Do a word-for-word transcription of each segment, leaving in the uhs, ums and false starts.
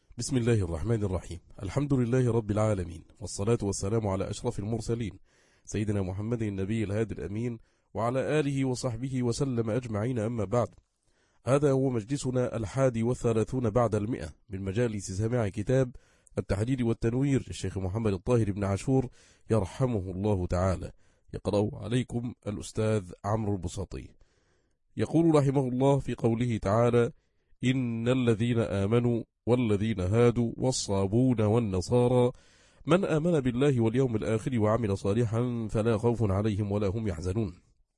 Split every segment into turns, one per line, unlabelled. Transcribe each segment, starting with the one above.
بسم الله الرحمن الرحيم. الحمد لله رب العالمين، والصلاة والسلام على أشرف المرسلين سيدنا محمد النبي الهادي الأمين، وعلى آله وصحبه وسلم أجمعين. أما بعد، هذا هو مجلسنا الحادي والثلاثون بعد المئة من مجالس سماع كتاب التحرير والتنوير للشيخ محمد الطاهر بن عاشور يرحمه الله تعالى. يقرأ عليكم الأستاذ عمرو البساطي. يقول رحمه الله في قوله تعالى: إن الذين آمنوا والذين هادوا والصابون والنصارى من آمن بالله واليوم الآخر وعمل صالحا فلا خوف عليهم ولا هم يحزنون.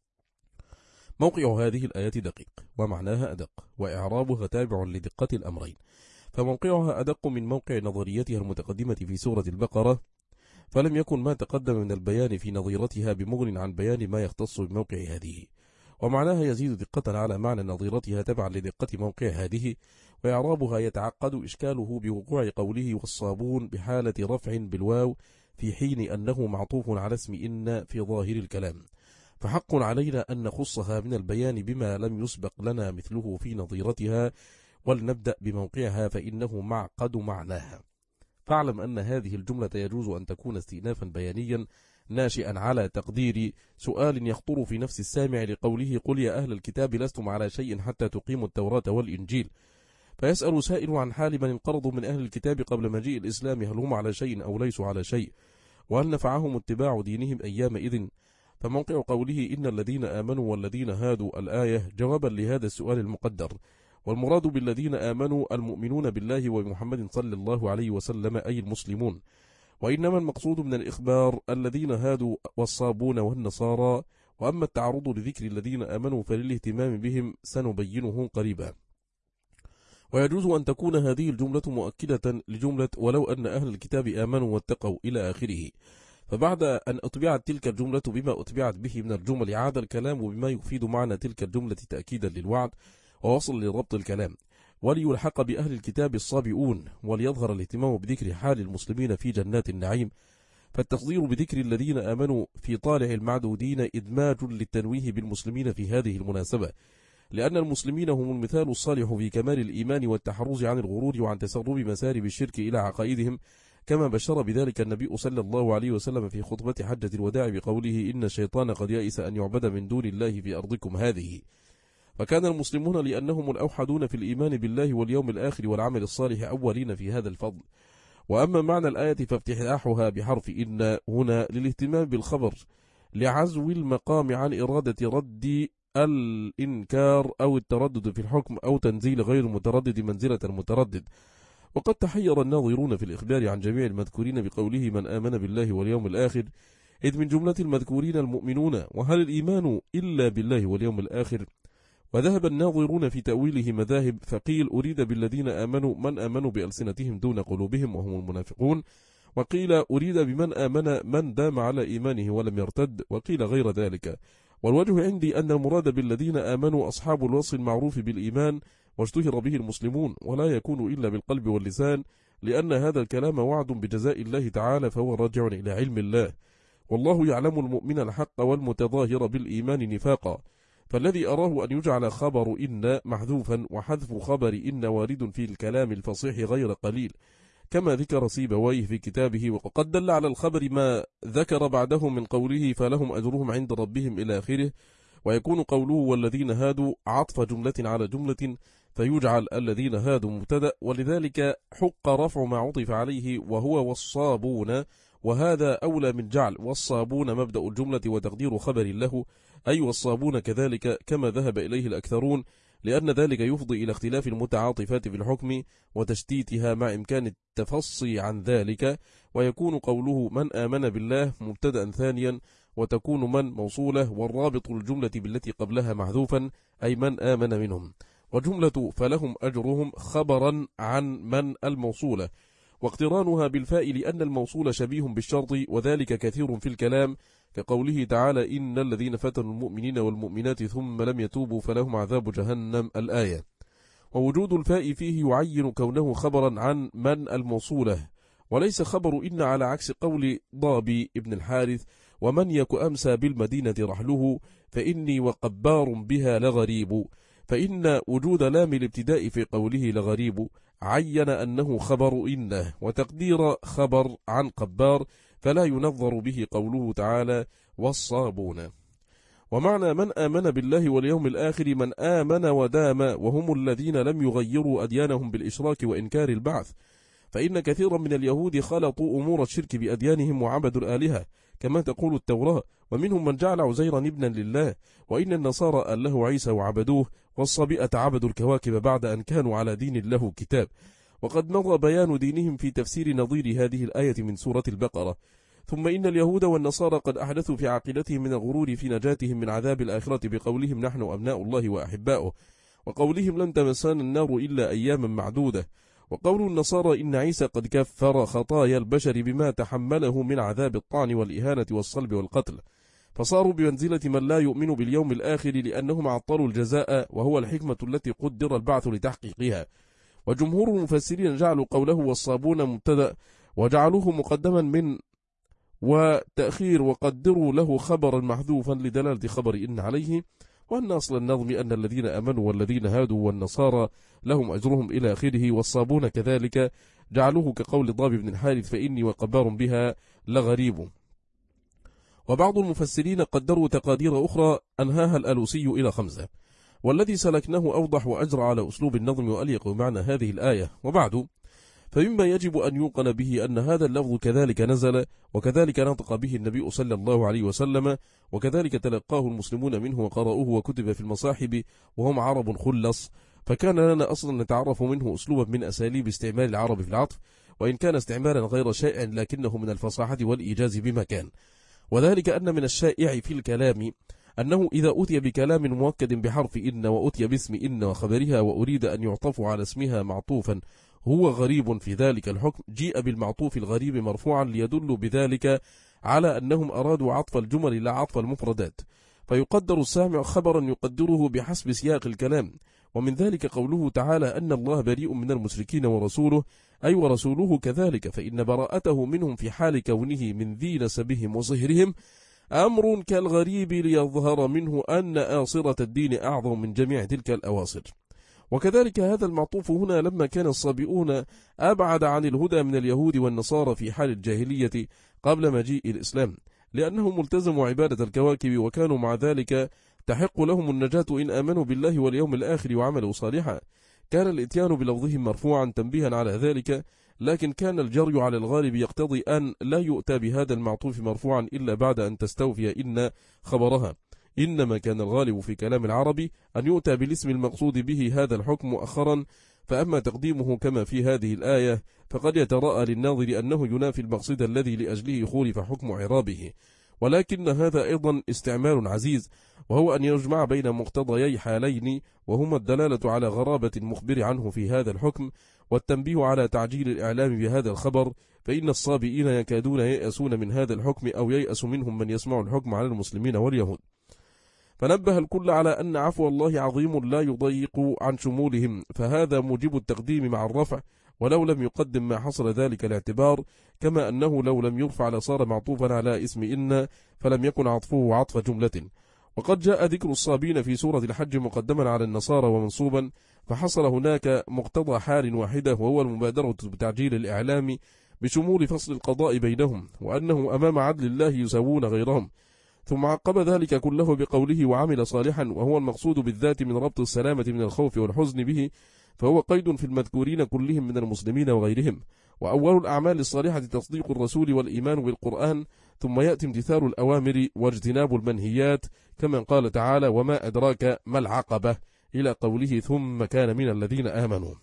موقع هذه الآية دقيق، ومعناها أدق، وإعرابها تابع لدقة الأمرين، فموقعها أدق من موقع نظريتها المتقدمة في سورة البقرة، فلم يكن ما تقدم من البيان في نظيرتها بمغن عن بيان ما يختص بموقع هذه، ومعناها يزيد دقة على معنى نظيرتها تبعا لدقة موقع هذه، وإعرابها يتعقد إشكاله بوقوع قوله والصابون بحالة رفع بالواو في حين أنه معطوف على اسم إن في ظاهر الكلام، فحق علينا أن نخصها من البيان بما لم يسبق لنا مثله في نظيرتها. ولنبدأ بموقعها فإنه معقد معناها. فاعلم أن هذه الجملة يجوز أن تكون استئنافا بيانيا ناشئا على تقدير سؤال يخطر في نفس السامع لقوله: قل يا أهل الكتاب لستم على شيء حتى تقيموا التوراة والإنجيل. فيسأل سائل عن حال من انقرضوا من أهل الكتاب قبل مجيء الإسلام، هل هم على شيء أو ليسوا على شيء، وهل نفعهم اتباع دينهم أيام إذن؟ فموقع قوله إن الذين آمنوا والذين هادوا الآية جوابا لهذا السؤال المقدر، والمراد بالذين آمنوا المؤمنون بالله ومحمد صلى الله عليه وسلم أي المسلمون، وإنما المقصود من الإخبار الذين هادوا والصابون والنصارى. وأما التعرض لذكر الذين آمنوا فللاهتمام بهم سنبينه قريبا. ويجوز أن تكون هذه الجملة مؤكدة لجملة ولو أن أهل الكتاب آمنوا واتقوا إلى آخره، فبعد أن أتبعت تلك الجملة بما أتبعت به من الجمل عاد الكلام بما يفيد معنى تلك الجملة تأكيدا للوعد ووصل لربط الكلام، وليلحق بأهل الكتاب الصابئون، وليظهر الاهتمام بذكر حال المسلمين في جنات النعيم. فالتصدير بذكر الذين آمنوا في طالع المعدودين إدماج للتنويه بالمسلمين في هذه المناسبة، لأن المسلمين هم المثال الصالح في كمال الإيمان والتحرز عن الغرور وعن تسرب مسارب الشرك إلى عقائدهم، كما بشر بذلك النبي صلى الله عليه وسلم في خطبة حجة الوداع بقوله: إن الشيطان قد يئس أن يعبد من دون الله في أرضكم هذه. فكان المسلمون لأنهم الأوحدون في الإيمان بالله واليوم الآخر والعمل الصالح أولين في هذا الفضل. وأما معنى الآية فافتتاحها بحرف إن هنا للاهتمام بالخبر لعزو المقام عن إرادة رد الإنكار أو التردد في الحكم أو تنزيل غير المتردد منزلة المتردد. وقد تحير الناظرون في الإخبار عن جميع المذكورين بقوله من آمن بالله واليوم الآخر، إذ من جملة المذكورين المؤمنون، وهل الإيمان إلا بالله واليوم الآخر؟ وذهب الناظرون في تأويله مذاهب، فقيل أريد بالذين آمنوا من آمنوا بألسنتهم دون قلوبهم وهم المنافقون، وقيل أريد بمن آمن من دام على إيمانه ولم يرتد، وقيل غير ذلك. والوجه عندي أن المراد بالذين آمنوا أصحاب الوصف المعروف بالإيمان واشتهر به المسلمون، ولا يكون إلا بالقلب واللسان، لأن هذا الكلام وعد بجزاء الله تعالى فهو راجع إلى علم الله، والله يعلم المؤمن الحق والمتظاهر بالإيمان نفاقا. فالذي أراه أن يجعل خبر إن محذوفا وحذف خبر إن وارد في الكلام الفصيح غير قليل، كما ذكر سيبويه في كتابه. وقد دل على الخبر ما ذكر بعده من قوله فلهم أجرهم عند ربهم إلى آخره، ويكون قوله والذين هادوا عطف جملة على جملة، فيجعل الذين هادوا مبتدأ، ولذلك حق رفع ما عطف عليه وهو والصابون، وهذا أولى من جعل والصابون مبدأ الجملة وتقدير خبر له، أي والصابون كذلك، كما ذهب إليه الأكثرون، لأن ذلك يفضي إلى اختلاف المتعاطفات في الحكم وتشتيتها مع إمكان التفصي عن ذلك. ويكون قوله من آمن بالله مبتدأ ثانيا، وتكون من موصولة، والرابط الجملة بالتي قبلها محذوفا، أي من آمن منهم، وجملة فلهم أجرهم خبرا عن من الموصولة، واقترانها بالفاء لأن الموصول شبيه بالشرط، وذلك كثير في الكلام، كقوله تعالى إن الذين فتنوا المؤمنين والمؤمنات ثم لم يتوبوا فلهم عذاب جهنم الآية. ووجود الفاء فيه يعين كونه خبرا عن من الموصولة، وليس خبر إن على عكس قول ضابي ابن الحارث ومن يك أمسى بالمدينة رحله فإني وقبار بها لغريب، فإن وجود لام الابتداء في قوله لغريب عين أنه خبر إنه، وتقدير خبر عن قبار، فلا ينظر به قوله تعالى والصابون. ومعنى من آمن بالله واليوم الآخر من آمن ودام، وهم الذين لم يغيروا أديانهم بالإشراك وإنكار البعث، فإن كثيرا من اليهود خلطوا أمور الشرك بأديانهم وعبدوا الآلهة كما تقول التوراة، ومنهم من جعل عزيرا ابنا لله، وإن النصارى أله عيسى وعبدوه، والصبئة عبدوا الكواكب بعد أن كانوا على دين له كتاب. وقد مضى بيان دينهم في تفسير نظير هذه الآية من سورة البقرة. ثم إن اليهود والنصارى قد أحدثوا في عقيدتهم من الغرور في نجاتهم من عذاب الآخرة بقولهم نحن أبناء الله وأحباؤه، وقولهم لن تمسنا النار إلا أياما معدودة، وقول النصارى إن عيسى قد كفر خطايا البشر بما تحمله من عذاب الطعن والإهانة والصلب والقتل، فصاروا بمنزلة من لا يؤمن باليوم الآخر لأنهم عطلوا الجزاء، وهو الحكمة التي قدر البعث لتحقيقها. وجمهور المفسرين جعلوا قوله والصابون مبتدأ وجعلوه مقدما من وتأخير، وقدروا له خبرا محذوفا لدلالة خبر إن عليه، وأن أصل النظم أن الذين أمنوا والذين هادوا والنصارى لهم أجرهم إلى آخره، والصابون كذلك جعلوه كقول ضاب بن الحارث فإني وقبار بها لغريب. وبعض المفسرين قدروا تقادير أخرى أنهاها الألوسي إلى خمسة، والذي سلكناه أوضح وأجرى على أسلوب النظم وأليق معنى هذه الآية. وبعد فمما يجب أن يوقن به أن هذا اللفظ كذلك نزل، وكذلك نطق به النبي صلى الله عليه وسلم، وكذلك تلقاه المسلمون منه وقرأوه وكتب في المصاحب وهم عرب خلص، فكان لنا أصلا نتعرف منه أسلوبا من أساليب استعمال العرب في العطف، وإن كان استعمالا غير شائع لكنه من الفصاحة والإيجاز بمكان. وذلك أن من الشائع في الكلام أنه إذا أتي بكلام مؤكد بحرف إن وأتي باسم إن وخبرها وأريد أن يعطف على اسمها معطوفا هو غريب في ذلك الحكم، جيء بالمعطوف الغريب مرفوعا ليدل بذلك على أنهم أرادوا عطف الجمل لا عطف المفردات، فيقدر السامع خبرا يقدره بحسب سياق الكلام. ومن ذلك قوله تعالى أن الله بريء من المشركين ورسوله، أي ورسوله كذلك، فإن براءته منهم في حال كونه من ذي نسبهم وصهرهم أمر كالغريب ليظهر منه أن آصرة الدين أعظم من جميع تلك الأواصر. وكذلك هذا المعطوف هنا لما كان الصابئون أبعد عن الهدى من اليهود والنصارى في حال الجاهلية قبل مجيء الإسلام، لأنهم التزموا عبادة الكواكب وكانوا مع ذلك تحق لهم النجاة إن آمنوا بالله واليوم الآخر وعملوا صالحا، كان الإتيان بلفظهم مرفوعا تنبيها على ذلك، لكن كان الجري على الغالب يقتضي أن لا يؤتى بهذا المعطوف مرفوعا إلا بعد أن تستوفي إن خبرها، إنما كان الغالب في كلام العرب أن يؤتى بالاسم المقصود به هذا الحكم مؤخرا، فأما تقديمه كما في هذه الآية فقد يتراءى للناظر أنه ينافي المقصد الذي لأجله خولف حكم عرابه، ولكن هذا أيضا استعمال عزيز، وهو أن يجمع بين مقتضيي حالين، وهما الدلالة على غرابة المخبر عنه في هذا الحكم والتنبيه على تعجيل الإعلام بهذا الخبر، فإن الصابئين يكادون ييأسون من هذا الحكم أو ييأس منهم من يسمع الحكم على المسلمين واليهود. فنبه الكل على أن عفو الله عظيم لا يضيق عن شمولهم، فهذا موجب التقديم مع الرفع، ولو لم يقدم ما حصل ذلك الاعتبار، كما أنه لو لم يرفع لصار معطوفا على اسم إن فلم يكن عطفه عطف جملة. وقد جاء ذكر الصابين في سورة الحج مقدما على النصارى ومنصوبا، فحصل هناك مقتضى حال واحدة، وهو المبادرة بتعجيل الإعلام بشمول فصل القضاء بينهم، وأنه أمام عدل الله يساوون غيرهم، ثم عقب ذلك كله بقوله وعمل صالحا، وهو المقصود بالذات من ربط السلامة من الخوف والحزن به، فهو قيد في المذكورين كلهم من المسلمين وغيرهم. وأول الأعمال الصالحة تصديق الرسول والإيمان بالقرآن، ثم يأتي امتثال الأوامر واجتناب المنهيات، كما قال تعالى وما أدراك ما العقبة، إلى قوله ثم كان من الذين آمنوا.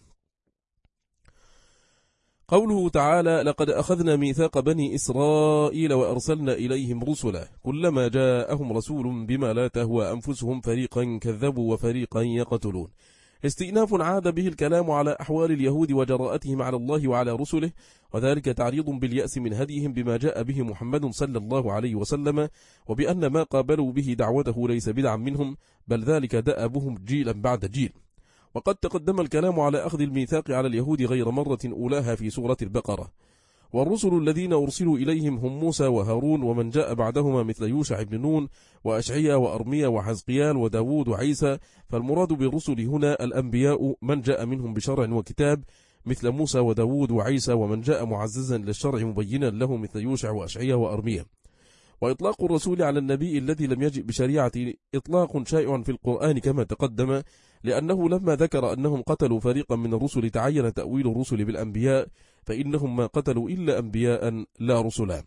قوله تعالى لقد أخذنا ميثاق بني إسرائيل وأرسلنا إليهم رسلا كلما جاءهم رسول بما لا تهوى أنفسهم فريقا كذبوا وفريقا يقتلون، استئناف عاد به الكلام على أحوال اليهود وجراءتهم على الله وعلى رسله، وذلك تعريض باليأس من هديهم بما جاء به محمد صلى الله عليه وسلم، وبأن ما قابلوا به دعوته ليس بدعا منهم، بل ذلك دأبهم جيلا بعد جيل. وقد تقدم الكلام على أخذ الميثاق على اليهود غير مرة أولاها في سورة البقرة، والرسل الذين أرسلوا إليهم هم موسى وهارون ومن جاء بعدهما مثل يوشع بن نون وأشعيا وأرميا وحزقيال وداود وعيسى. فالمراد بالرسل هنا الأنبياء من جاء منهم بشرع وكتاب مثل موسى وداود وعيسى، ومن جاء معززا للشرع مبينا له مثل يوشع وأشعيا وأرميا. وإطلاق الرسول على النبي الذي لم يجئ بشريعة إطلاق شائع في القرآن كما تقدم، لأنه لما ذكر أنهم قتلوا فريقا من الرسل تعين تأويل الرسل بالأنبياء، فإنهم ما قتلوا إلا أنبياء لا رسلا.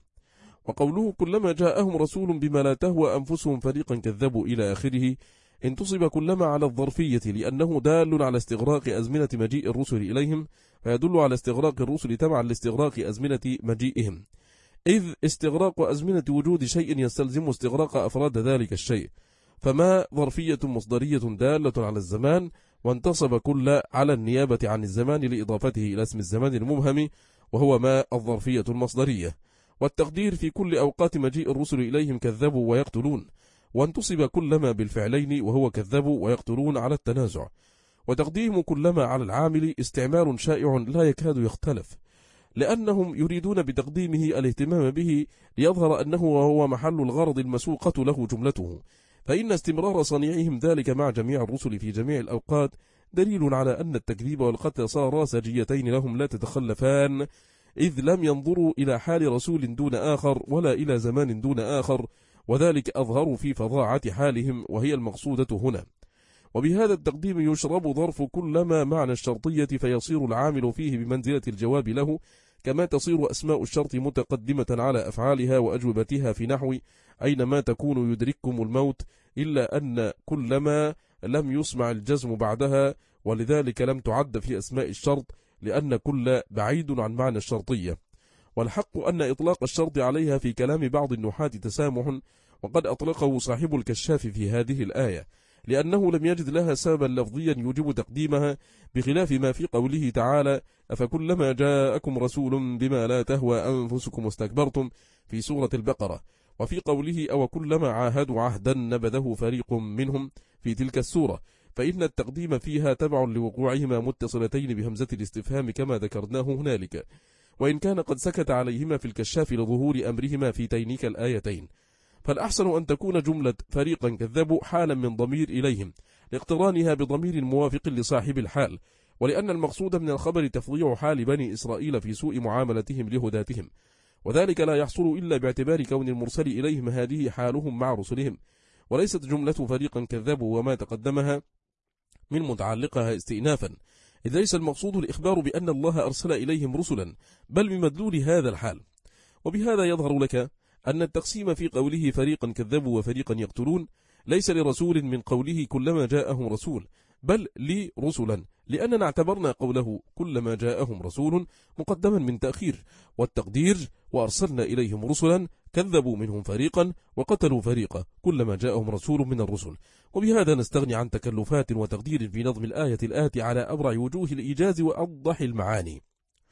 وقوله كلما جاءهم رسول بما لا تهوى أنفسهم فريقا كذبوا إلى آخره انتصب كلما على الظرفية، لأنه دال على استغراق أزمنة مجيء الرسل إليهم، فيدل على استغراق الرسل تبعا لاستغراق أزمنة مجيئهم، إذ استغراق أزمنة وجود شيء يستلزم استغراق أفراد ذلك الشيء، فما ظرفية مصدرية دالة على الزمان، وانتصب كل على النيابة عن الزمان لإضافته إلى اسم الزمان المبهم وهو ما الظرفية المصدرية. والتقدير في كل أوقات مجيء الرسل إليهم كذبوا ويقتلون، وانتصب كلما بالفعلين وهو كذبوا ويقتلون على التنازع. وتقديم كلما على العامل استعمال شائع لا يكاد يختلف، لأنهم يريدون بتقديمه الاهتمام به ليظهر أنه هو محل الغرض المسوقة له جملته، فإن استمرار صنيعهم ذلك مع جميع الرسل في جميع الأوقات دليل على أن التكذيب والقتل صارا سجيتين لهم لا تتخلفان، إذ لم ينظروا إلى حال رسول دون آخر ولا إلى زمان دون آخر، وذلك أظهر في فظاعة حالهم وهي المقصودة هنا. وبهذا التقديم يشرب ظرف كلما معنى الشرطية، فيصير العامل فيه بمنزلة الجواب له، كما تصير أسماء الشرط متقدمة على أفعالها وأجوبتها في نحو أينما تكون يدرككم الموت، إلا أن كلما لم يسمع الجزم بعدها، ولذلك لم تعد في أسماء الشرط، لأن كل بعيد عن معنى الشرطية. والحق أن إطلاق الشرط عليها في كلام بعض النحاة تسامح، وقد أطلقه صاحب الكشاف في هذه الآية، لأنه لم يجد لها سببا لفظيا يوجب تقديمها، بخلاف ما في قوله تعالى أفكلما جاءكم رسول بما لا تهوى أنفسكم استكبرتم في سورة البقرة، وفي قوله أو كلما عاهدوا عهدا نبذه فريق منهم في تلك السورة، فإن التقديم فيها تبع لوقوعهما متصلتين بهمزة الاستفهام كما ذكرناه هنالك، وإن كان قد سكت عليهما في الكشاف لظهور أمرهما في تينيك الآيتين. فالأحسن أن تكون جملة فريقا كذبوا حالا من ضمير إليهم لاقترانها بضمير موافق لصاحب الحال، ولأن المقصود من الخبر تفضيع حال بني إسرائيل في سوء معاملتهم لهداتهم، وذلك لا يحصل إلا باعتبار كون المرسل إليهم هذه حالهم مع رسلهم، وليست جملة فريقا كذبوا وما تقدمها من متعلقها استئنافا، إذ ليس المقصود الإخبار بأن الله أرسل إليهم رسلا، بل بمدلول هذا الحال. وبهذا يظهر لك أن التقسيم في قوله فريقا كذبوا وفريقا يقتلون ليس لرسول من قوله كلما جاءهم رسول، بل لرسلا، لأننا اعتبرنا قوله كلما جاءهم رسول مقدما من تأخير، والتقدير وأرسلنا إليهم رسلا كذبوا منهم فريقا وقتلوا فريقا كلما جاءهم رسول من الرسل. وبهذا نستغني عن تكلفات وتقدير في نظم الآية الآتي على أبرع وجوه الإيجاز وأوضح المعاني.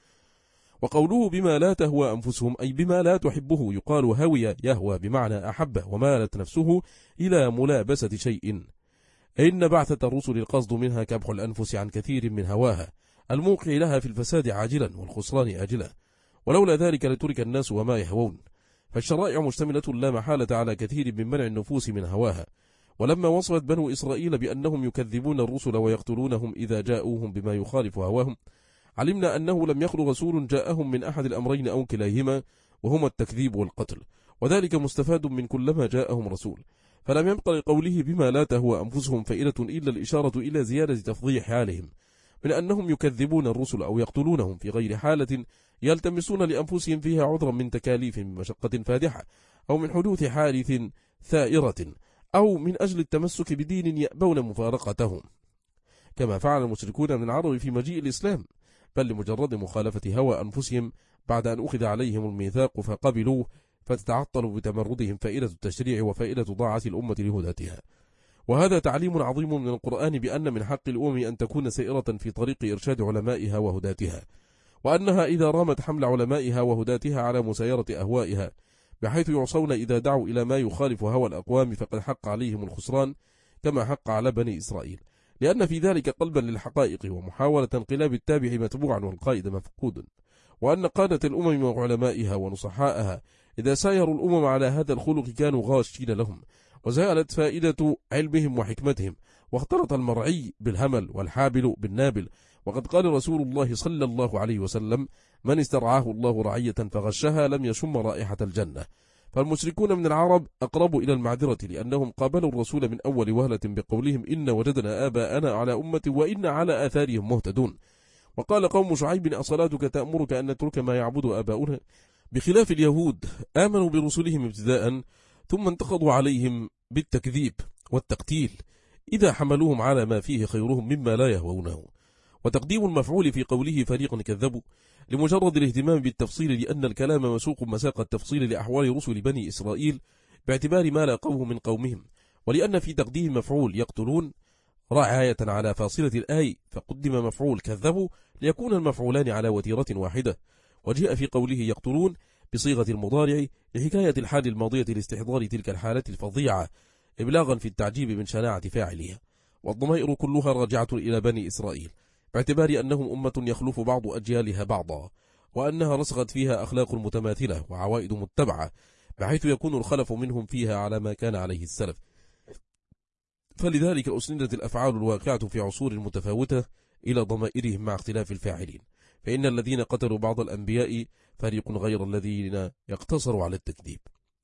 وقوله بما لا تهوى أنفسهم أي بما لا تحبه، يقال هوي يهوى بمعنى أحبه، ومالت نفسه إلى ملابسة شيء. إن بعثة الرسل القصد منها كبح الأنفس عن كثير من هواها الموقع لها في الفساد عاجلا والخسران آجلا، ولولا ذلك لترك الناس وما يهوون. فالشرائع مشتملة لا محالة على كثير من منع النفوس من هواها. ولما وصفت بنو إسرائيل بأنهم يكذبون الرسل ويقتلونهم إذا جاءوهم بما يخالف هواهم، علمنا أنه لم يخل رسول جاءهم من أحد الأمرين أو كليهما، وهما التكذيب والقتل، وذلك مستفاد من كلما جاءهم رسول. فلم يبق لقوله بما لا تهوى أنفسهم فائدة إلا الإشارة إلى زيادة تفضيح حالهم، من أنهم يكذبون الرسل أو يقتلونهم في غير حالة يلتمسون لأنفسهم فيها عذرا من تكاليف من مشقة فادحة، أو من حدوث حادث ثائرة، أو من أجل التمسك بدين يأبون مفارقته، كما فعل المشركون من العرب في مجيء الإسلام، بل لمجرد مخالفة هوى أنفسهم بعد أن أخذ عليهم الميثاق فقبلوه، فتتعطل بتمردهم فائدة التشريع وفائدة ضاعة الأمة لهداتها. وهذا تعليم عظيم من القرآن بأن من حق الأمم أن تكون سائرة في طريق إرشاد علمائها وهداتها، وأنها إذا رامت حمل علمائها وهداتها على مسايرة أهوائها بحيث يعصون إذا دعوا إلى ما يخالف هوى الأقوام فقد حق عليهم الخسران، كما حق على بني إسرائيل، لأن في ذلك قلبا للحقائق ومحاولة انقلاب التابع متبوعا والقائد مفقود. وأن قادة الأمم وعلمائها ونصحائها إذا سايروا الأمم على هذا الخلق كانوا غاشين لهم، وزالت فائدة علمهم وحكمتهم، واختلط المرعي بالهمل والحابل بالنابل. وقد قال رسول الله صلى الله عليه وسلم: من استرعاه الله رعية فغشها لم يشم رائحة الجنة. فالمشركون من العرب أقرب إلى المعذرة، لأنهم قابلوا الرسول من أول وهلة بقولهم: إن وجدنا آباءنا على أمة وإن على آثارهم مهتدون. وقال قوم شعيب: أصلاتك تأمرك أن نترك ما يعبد آباؤنا؟ بخلاف اليهود آمنوا برسلهم ابتداء ثم انتقضوا عليهم بالتكذيب والتقتيل إذا حملوهم على ما فيه خيرهم مما لا يهوونه. وتقديم المفعول في قوله فريقا كذبوا لمجرد الاهتمام بالتفصيل، لأن الكلام مسوق مساق التفصيل لأحوال رسل بني إسرائيل باعتبار ما لاقوه من قومهم، ولأن في تقديم مفعول يقتلون رعاية على فاصلة الآي فقدم مفعول كذبوا ليكون المفعولان على وتيرة واحدة. وجاء في قوله يقتلون بصيغة المضارع لحكاية الحال الماضية لاستحضار تلك الحالة الفظيعة إبلاغا في التعجيب من شناعة فاعلها. والضمائر كلها راجعة إلى بني إسرائيل باعتبار أنهم أمة يخلف بعض أجيالها بعضا، وأنها رسغت فيها أخلاق متماثلة وعوائد متبعة، بحيث يكون الخلف منهم فيها على ما كان عليه السلف. فلذلك أسندت الأفعال الواقعة في عصور متفاوتة إلى ضمائرهم مع اختلاف الفاعلين، فإن الذين قتلوا بعض الأنبياء فريق غير الذين يقتصروا على التكذيب.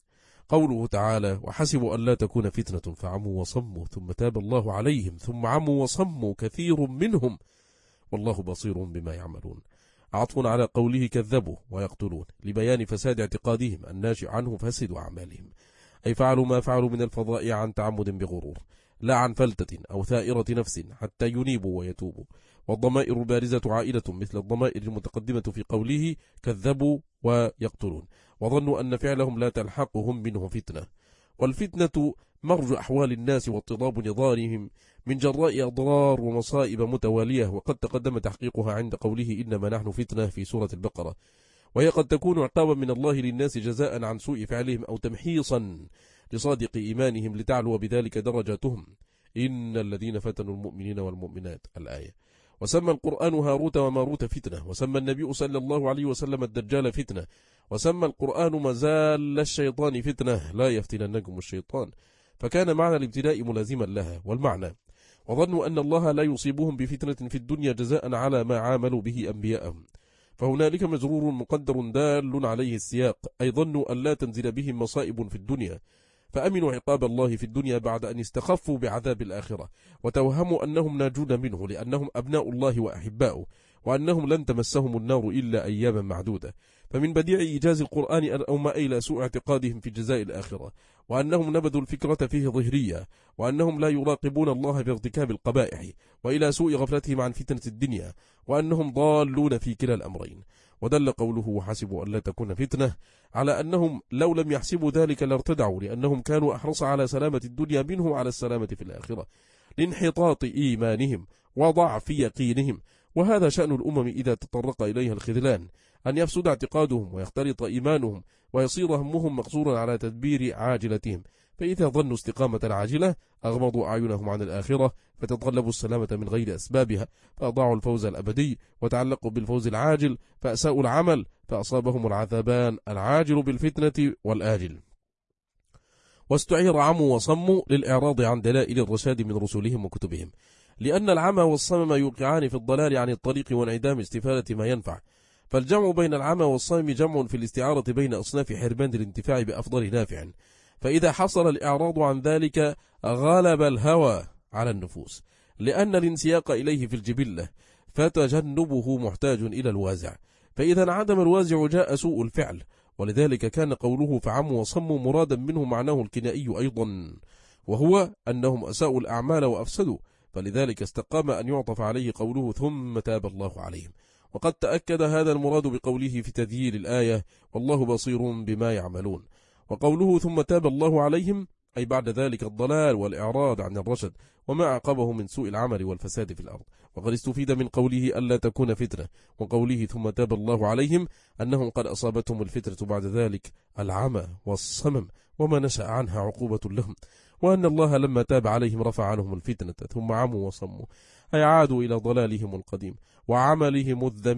قوله تعالى: وحسبوا أن لا تكون فتنة فعموا وصموا ثم تاب الله عليهم ثم عموا وصموا كثير منهم والله بصير بما يعملون، عطف على قوله كذبوا ويقتلون لبيان فساد اعتقادهم الناشئ عنه فسد أعمالهم، أي فعلوا ما فعلوا من الفضائع عن تعمد بغرور، لا عن فلتة أو ثائرة نفس حتى ينيبوا ويتوبوا. والضمائر البارزة عائلة مثل الضمائر المتقدمة في قوله كذبوا ويقتلون، وظنوا أن فعلهم لا تلحقهم منه فتنة. والفتنة مرج أحوال الناس واضطراب نظارهم من جراء أضرار ومصائب متوالية، وقد تقدم تحقيقها عند قوله إنما نحن فتنة في سورة البقرة. وهي قد تكون عقابا من الله للناس جزاء عن سوء فعلهم أو تمحيصا لصادق إيمانهم لتعلو بذلك درجاتهم. إن الذين فتنوا المؤمنين والمؤمنات الآية. وسمى القرآن هاروت وماروت فتنة، وسمى النبي صلى الله عليه وسلم الدجال فتنة، وسمى القرآن مزال الشيطان فتنة لا يفتننكم الشيطان، فكان معنى الابتلاء ملازما لها. والمعنى: وظنوا أن الله لا يصيبهم بفتنة في الدنيا جزاء على ما عاملوا به أنبياءهم، فهنالك مجرور مقدر دال عليه السياق، أي ظنوا أن لا تنزل بهم مصائب في الدنيا فأمنوا عقاب الله في الدنيا بعد أن استخفوا بعذاب الآخرة، وتوهموا أنهم ناجون منه لأنهم أبناء الله وأحباؤه، وأنهم لن تمسهم النار إلا أياما معدودة. فمن بديع إيجاز القرآن أن أومأ إلى سوء اعتقادهم في جزاء الآخرة، وأنهم نبذوا الفكرة فيه ظهرية، وأنهم لا يراقبون الله بارتكاب القبائح، وإلى سوء غفلتهم عن فتنة الدنيا، وأنهم ضالون في كلا الأمرين. ودل قوله وحسبوا أن لا تكون فتنة على أنهم لو لم يحسبوا ذلك لارتدعوا، لأنهم كانوا أحرص على سلامة الدنيا منه على السلامة في الآخرة، لانحطاط إيمانهم وضعف يقينهم. وهذا شأن الأمم إذا تطرق إليها الخذلان، أن يفسد اعتقادهم ويختلط إيمانهم ويصير همهم مقصورا على تدبير عاجلتهم، فإذا ظنوا استقامة العاجلة أغمضوا أعينهم عن الآخرة فتطلبوا السلامة من غير أسبابها فأضاعوا الفوز الأبدي، وتعلقوا بالفوز العاجل فأساءوا العمل فأصابهم العذابان العاجل بالفتنة والآجل. واستعير عموا وصموا للإعراض عن دلائل الرشاد من رسلهم وكتبهم، لأن العمى والصمم يوقعان في الضلال عن الطريق وانعدام استفادة ما ينفع، فالجمع بين العمى والصمم جمع في الاستعارة بين أصناف حرمان الانتفاع بأفضل نافع، فإذا حصل الإعراض عن ذلك غلب الهوى على النفوس، لأن الانسياق إليه في الجبلة، فتجنبه محتاج إلى الوازع، فإذا انعدم الوازع جاء سوء الفعل. ولذلك كان قوله فعموا وصموا مرادا منه معناه الكنائي أيضا، وهو أنهم أساءوا الأعمال وأفسدوا، فلذلك استقام أن يعطف عليه قوله ثم تاب الله عليهم. وقد تأكد هذا المراد بقوله في تذييل الآية والله بصير بما يعملون. وقوله ثم تاب الله عليهم أي بعد ذلك الضلال والإعراض عن الرشد وما عقبه من سوء العمل والفساد في الأرض. وقد استفيد من قوله ألا تكون فتنة وقوله ثم تاب الله عليهم أنهم قد أصابتهم الفتنة بعد ذلك العمى والصمم وما نشأ عنها عقوبة لهم، وأن الله لما تاب عليهم رفع عنهم الفتنة ثم عموا وصموا، أي عادوا إلى ضلالهم القديم وعملهم الذميم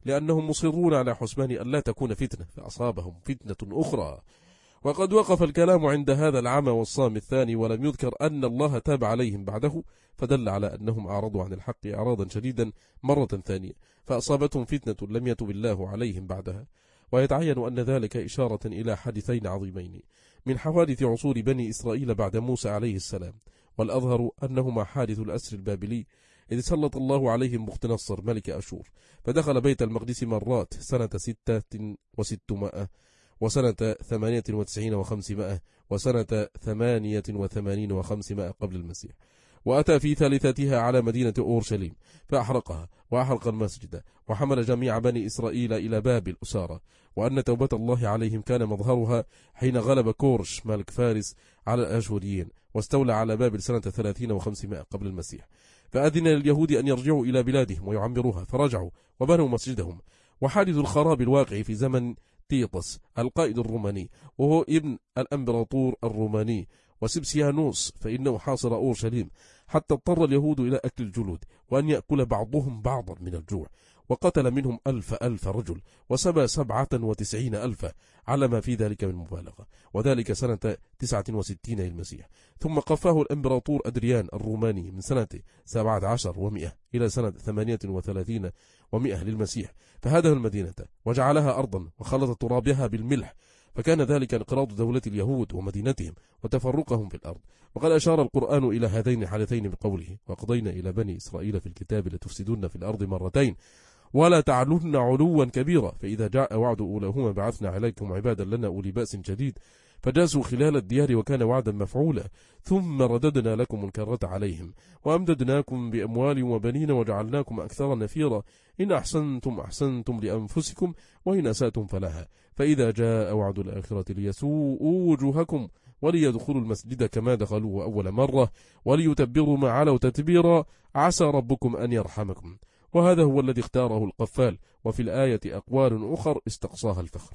لأنهم مصرون على حسبان أن لا تكون فتنة، فأصابهم فتنة أخرى. وقد وقف الكلام عند هذا العمى والصام الثاني، ولم يذكر أن الله تاب عليهم بعده، فدل على أنهم أعرضوا عن الحق إعراضا شديدا مرة ثانية، فأصابتهم فتنة لم يتب الله عليهم بعدها. ويتعين أن ذلك إشارة إلى حادثين عظيمين من حوادث عصور بني إسرائيل بعد موسى عليه السلام، والأظهر أنهما حادث الأسر البابلي، إذ سلط الله عليهم بخت نصر ملك أشور، فدخل بيت المقدس مرات سنة ستة وستمائة وسنة ثمانية وتسعين وخمسمائة وسنة ثمانية وثمانين وخمسمائة قبل المسيح، وأتى في ثالثتها على مدينة أورشليم فأحرقها وأحرق المسجد، وحمل جميع بني إسرائيل إلى بابل أسارة، وأن توبة الله عليهم كان مظهرها حين غلب كورش ملك فارس على الأشوريين، واستولى على بابل سنة ثلاثين وخمسمائة قبل المسيح، فأذن لليهود أن يرجعوا إلى بلادهم ويعمروها، فرجعوا وبنوا مسجدهم. وحادث الخراب الواقع في زمن تيطس القائد الروماني، وهو ابن الأمبراطور الروماني وسبسيانوس، فإنه حاصر أورشليم حتى اضطر اليهود إلى أكل الجلود، وأن يأكل بعضهم بعضا من الجوع، وقتل منهم ألف ألف رجل، وسبى سبعة وتسعين ألفا، على ما في ذلك من مبالغة، وذلك سنة تسعة وستين للمسيح. ثم قفاه الإمبراطور أدريان الروماني من سنة سبعة عشر ومئة إلى سنة ثمانية وثلاثين ومئة للمسيح، فهدم المدينة وجعلها أرضا وخلط ترابها بالملح، فكان ذلك انقراض دولة اليهود ومدينتهم وتفرقهم في الأرض. وقد أشار القرآن إلى هذين الحالتين بقوله: وقضينا إلى بني إسرائيل في الكتاب لتفسدن في الأرض مرتين ولا تعلن علوا كبيرا، فإذا جاء وعد أولاهما بعثنا عليكم عبادا لنا أولي بأس شديد فجاسوا خلال الديار وكان وعدا مفعولا، ثم رددنا لكم الكرة عليهم وأمددناكم بأموال وبنين وجعلناكم أكثر نفيرا، إن أحسنتم أحسنتم لأنفسكم وإن أسأتم فلها، فإذا جاء وعد الآخرة ليسوءوا وجوهكم وليدخلوا المسجد كما دخلوا أول مرة وليتبروا ما علوا تتبيرا، عسى ربكم أن يرحمكم. وهذا هو الذي اختاره القفال، وفي الآية أقوال أخر استقصاها الفخر.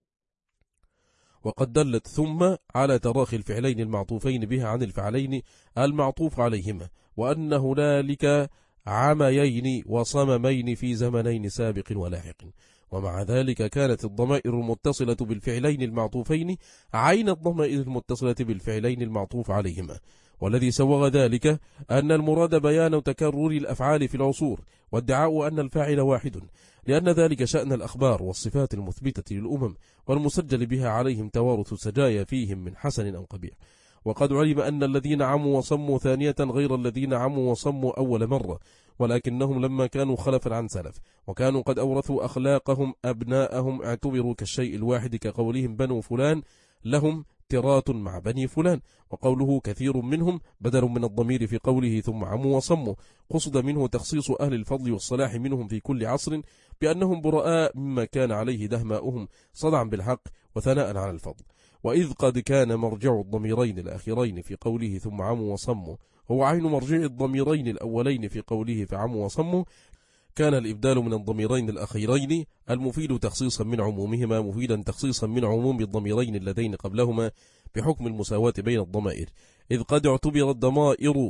وقد دلت ثم على تراخي الفعلين المعطوفين بها عن الفعلين المعطوف عليهما، وأن هنالك عميين وصممين في زمنين سابق ولاحق، ومع ذلك كانت الضمائر المتصلة بالفعلين المعطوفين عين الضمائر المتصلة بالفعلين المعطوف عليهما. والذي سوغ ذلك أن المراد بيان تكرر الأفعال في العصور، وادعاء أن الفاعل واحد، لأن ذلك شأن الأخبار والصفات المثبتة للأمم والمسجل بها عليهم توارث سجايا فيهم من حسن أو قبيح. وقد علم أن الذين عموا وصموا ثانية غير الذين عموا وصموا أول مرة، ولكنهم لما كانوا خلفا عن سلف وكانوا قد أورثوا أخلاقهم أبناءهم اعتبروا كالشيء الواحد، كقولهم بنو فلان لهم ترات مع بني فلان، وقوله كثير منهم بدل من الضمير في قوله ثم عموا وصموا، قصد منه تخصيص أهل الفضل والصلاح منهم في كل عصر بأنهم براء مما كان عليه دهماؤهم صدعا بالحق وثناء على الفضل. وإذ قد كان مرجع الضميرين الأخيرين في قوله ثم عموا وصموا هو عين مرجع الضميرين الأولين في قوله فعموا وصموا، كان الإبدال من الضميرين الأخيرين المفيد تخصيصا من عمومهما مفيدا تخصيصا من عموم الضميرين اللذين قبلهما بحكم المساواة بين الضمائر، إذ قد اعتبر الضمائر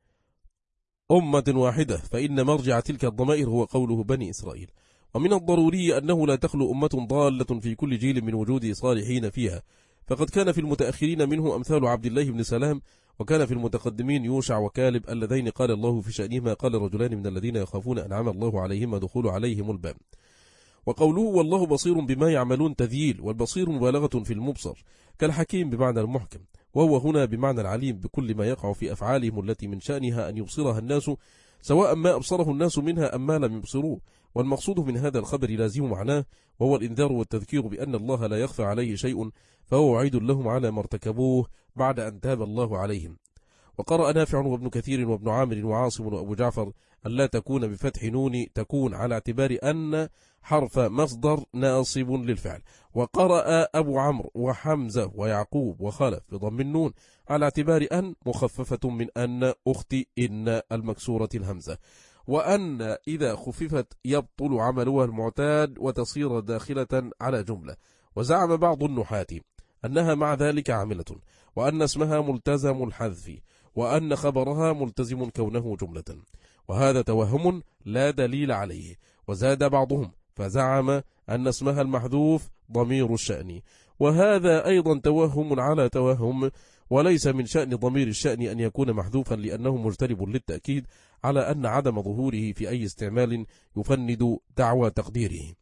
أمة واحدة، فإن مرجع تلك الضمائر هو قوله بني إسرائيل. ومن الضروري أنه لا تخلو أمة ضالة في كل جيل من وجود صالحين فيها، فقد كان في المتأخرين منه أمثال عبد الله بن سلام، وكان في المتقدمين يوشع وكالب اللذين قال الله في شأنهما قال رجلان من الذين يخافون أنعم الله عليهم دخول عليهم الباب. وقوله والله بصير بما يعملون تذييل، والبصير مبالغة في المبصر كالحكيم بمعنى المحكم، وهو هنا بمعنى العليم بكل ما يقع في أفعالهم التي من شأنها أن يبصرها الناس، سواء ما أبصره الناس منها أم ما لم يبصروه. والمقصود من هذا الخبر لازم معناه، وهو الإنذار والتذكير بأن الله لا يخفى عليه شيء، فهو وعيد لهم على ما ارتكبوه بعد أن تاب الله عليهم. وقرأ نافع وابن كثير وابن عامر وعاصم وأبو جعفر ألا تكون بفتح نون تكون على اعتبار أن حرف مصدر ناصب للفعل. وقرأ أبو عمرو وحمزة ويعقوب وخلف بضم النون على اعتبار أن مخففة من أن أخت إن المكسورة الهمزة، وأن إذا خففت يبطل عملها المعتاد وتصير داخلة على جملة. وزعم بعض النحاة أنها مع ذلك عاملة، وأن اسمها ملتزم الحذف، وأن خبرها ملتزم كونه جملة، وهذا توهم لا دليل عليه. وزاد بعضهم فزعم أن اسمها المحذوف ضمير الشأن، وهذا أيضا توهم على توهم، وليس من شأن ضمير الشأن أن يكون محذوفا لأنه مجتلب للتأكيد على أن عدم ظهوره في أي استعمال يفند دعوى تقديره.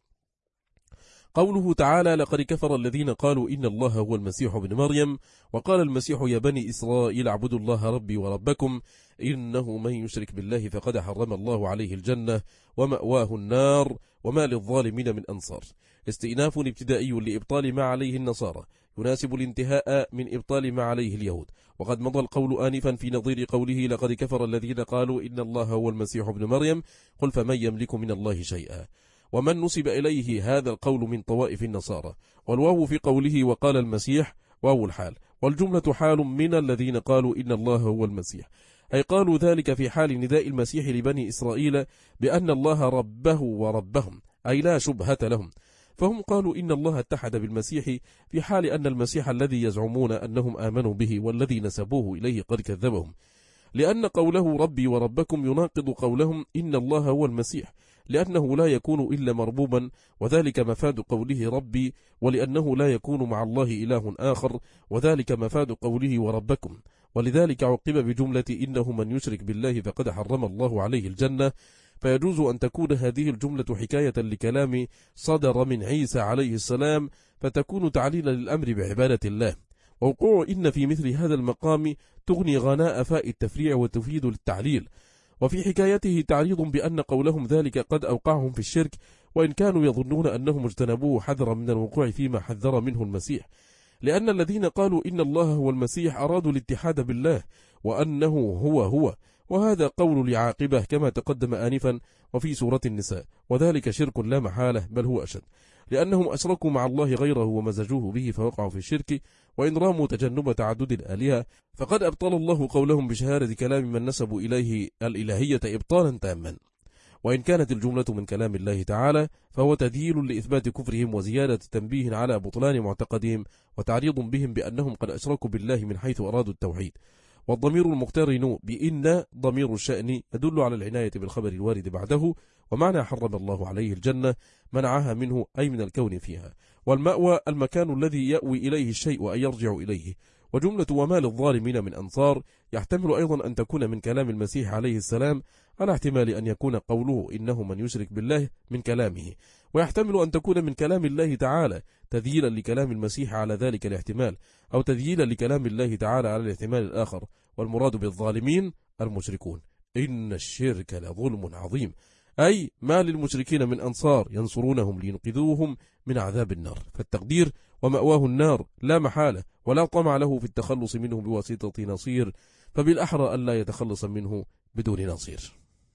قوله تعالى: لقد كفر الذين قالوا إن الله هو المسيح ابن مريم، وقال المسيح يا بني إسرائيل اعبدوا الله ربي وربكم إنه من يشرك بالله فقد حرم الله عليه الجنة ومأواه النار وما للظالمين من أنصار. استئناف ابتدائي لإبطال ما عليه النصارى يناسب الانتهاء من إبطال ما عليه اليهود، وقد مضى القول آنفا في نظير قوله: لقد كفر الذين قالوا إن الله هو المسيح ابن مريم، قل فمن يملك من الله شيئا. ومن نسب إليه هذا القول من طوائف النصارى. والواو في قوله وقال المسيح واو الحال، والجملة حال من الذين قالوا إن الله هو المسيح، أي قالوا ذلك في حال نداء المسيح لبني إسرائيل بأن الله ربه وربهم، أي لا شبهة لهم، فهم قالوا إن الله اتحد بالمسيح في حال أن المسيح الذي يزعمون أنهم آمنوا به والذي نسبوه إليه قد كذبهم، لأن قوله ربي وربكم يناقض قولهم إن الله هو المسيح، لأنه لا يكون إلا مربوبا، وذلك مفاد قوله ربي، ولأنه لا يكون مع الله إله آخر، وذلك مفاد قوله وربكم، ولذلك عقب بجملة إنه من يشرك بالله فقد حرم الله عليه الجنة. فيجوز أن تكون هذه الجملة حكاية لكلام صدر من عيسى عليه السلام، فتكون تعليلا للأمر بعبادة الله. ووقوع إن في مثل هذا المقام تغني غناء فاء التفريع وتفيد للتعليل، وفي حكايته تعريض بأن قولهم ذلك قد أوقعهم في الشرك، وإن كانوا يظنون أنهم اجتنبوه حذرا من الوقوع فيما حذر منه المسيح، لأن الذين قالوا إن الله هو المسيح أرادوا الاتحاد بالله وأنه هو هو، وهذا قول لعاقبة كما تقدم آنفا وفي سورة النساء، وذلك شرك لا محالة بل هو أشد، لأنهم أشركوا مع الله غيره ومزجوه به فوقعوا في الشرك، وإن راموا تجنب تعدد الآلهة فقد أبطل الله قولهم بشهادة كلام من نسبوا إليه الإلهية إبطالا تاما. وإن كانت الجملة من كلام الله تعالى فهو تذييل لإثبات كفرهم وزيادة تنبيه على بطلان معتقدهم وتعريض بهم بأنهم قد أشركوا بالله من حيث أرادوا التوحيد. والضمير المقترن بإن ضمير الشأن يدل على العناية بالخبر الوارد بعده، ومعنى حرم الله عليه الجنة منعها منه أي من الكون فيها، والمأوى المكان الذي يأوي إليه الشيء أي يرجع إليه. وجملة وما للظالمين من أنصار يحتمل أيضا أن تكون من كلام المسيح عليه السلام، على احتمال أن يكون قوله إنه من يشرك بالله من كلامه، ويحتمل أن تكون من كلام الله تعالى تذييلا لكلام المسيح على ذلك الاحتمال، أو تذييلا لكلام الله تعالى على الاحتمال الآخر. والمراد بالظالمين المشركون. إن الشرك لظلم عظيم، أي ما للمشركين من أنصار ينصرونهم لينقذوهم من عذاب النار، فالتقدير ومأواه النار لا محالة، ولا طمع له في التخلص منه بواسطة نصير، فبالأحرى ألا يتخلص منه بدون نصير.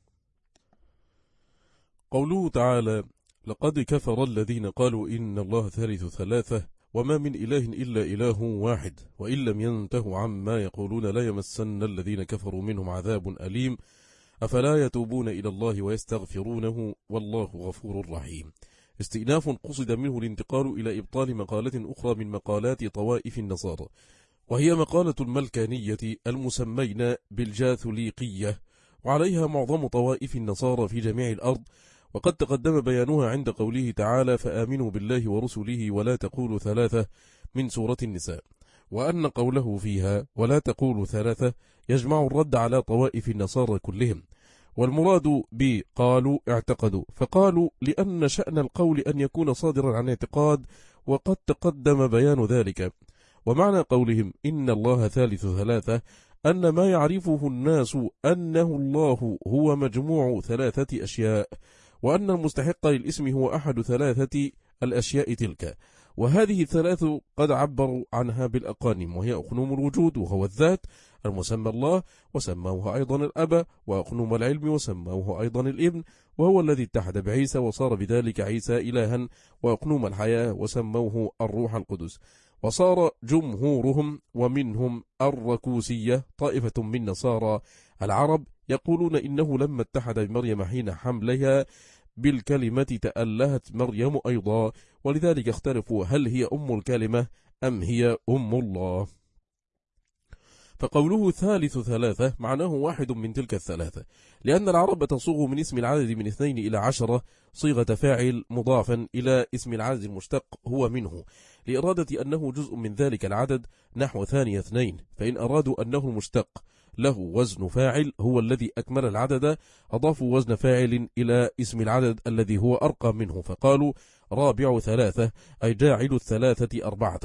قوله تعالى: لقد كفر الذين قالوا إن الله ثالث ثلاثة وما من إله إلا إله واحد وإن لم ينتهوا عما يقولون لا يمسن الذين كفروا منهم عذاب أليم أفلا يتوبون إلى الله ويستغفرونه والله غفور رحيم. استئناف قصد منه الانتقال إلى إبطال مقالة أخرى من مقالات طوائف النصارى، وهي مقالة الملكانية المسمين بالجاثوليقية، وعليها معظم طوائف النصارى في جميع الأرض، وقد تقدم بيانها عند قوله تعالى: فآمنوا بالله ورسله ولا تقولوا ثلاثة من سورة النساء، وأن قوله فيها ولا تقولوا ثلاثة يجمع الرد على طوائف النصارى كلهم. والمراد بقالوا اعتقدوا، فقالوا لأن شأن القول أن يكون صادرا عن اعتقاد، وقد تقدم بيان ذلك. ومعنى قولهم إن الله ثالث ثلاثة أن ما يعرفه الناس أنه الله هو مجموع ثلاثة أشياء، وأن المستحق للاسم هو أحد ثلاثة الأشياء تلك، وهذه الثلاث قد عبروا عنها بالأقانيم، وهي أقنوم الوجود وهو الذات المسمى الله، وسموه أيضا الأب، وأقنوم العلم وسموه أيضا الابن وهو الذي اتحد بعيسى وصار بذلك عيسى إلها، وأقنوم الحياة وسموه الروح القدس. وصار جمهورهم ومنهم الركوسية طائفة من نصارى العرب يقولون إنه لما اتحد بمريم حين حملها بالكلمة تألهت مريم أيضا، ولذلك اختلفوا هل هي أم الكلمة أم هي أم الله. فقوله ثالث ثلاثة معناه واحد من تلك الثلاثة، لأن العرب تصوغ من اسم العدد من اثنين إلى عشرة صيغة فاعل مضافا إلى اسم العدد المشتق هو منه، لإرادة أنه جزء من ذلك العدد، نحو ثاني اثنين. فإن أرادوا أنه المشتق له وزن فاعل هو الذي أكمل العدد، أضافوا وزن فاعل إلى اسم العدد الذي هو أرقى منه، فقالوا رابع ثلاثة أي جاعل الثلاثة أربعة.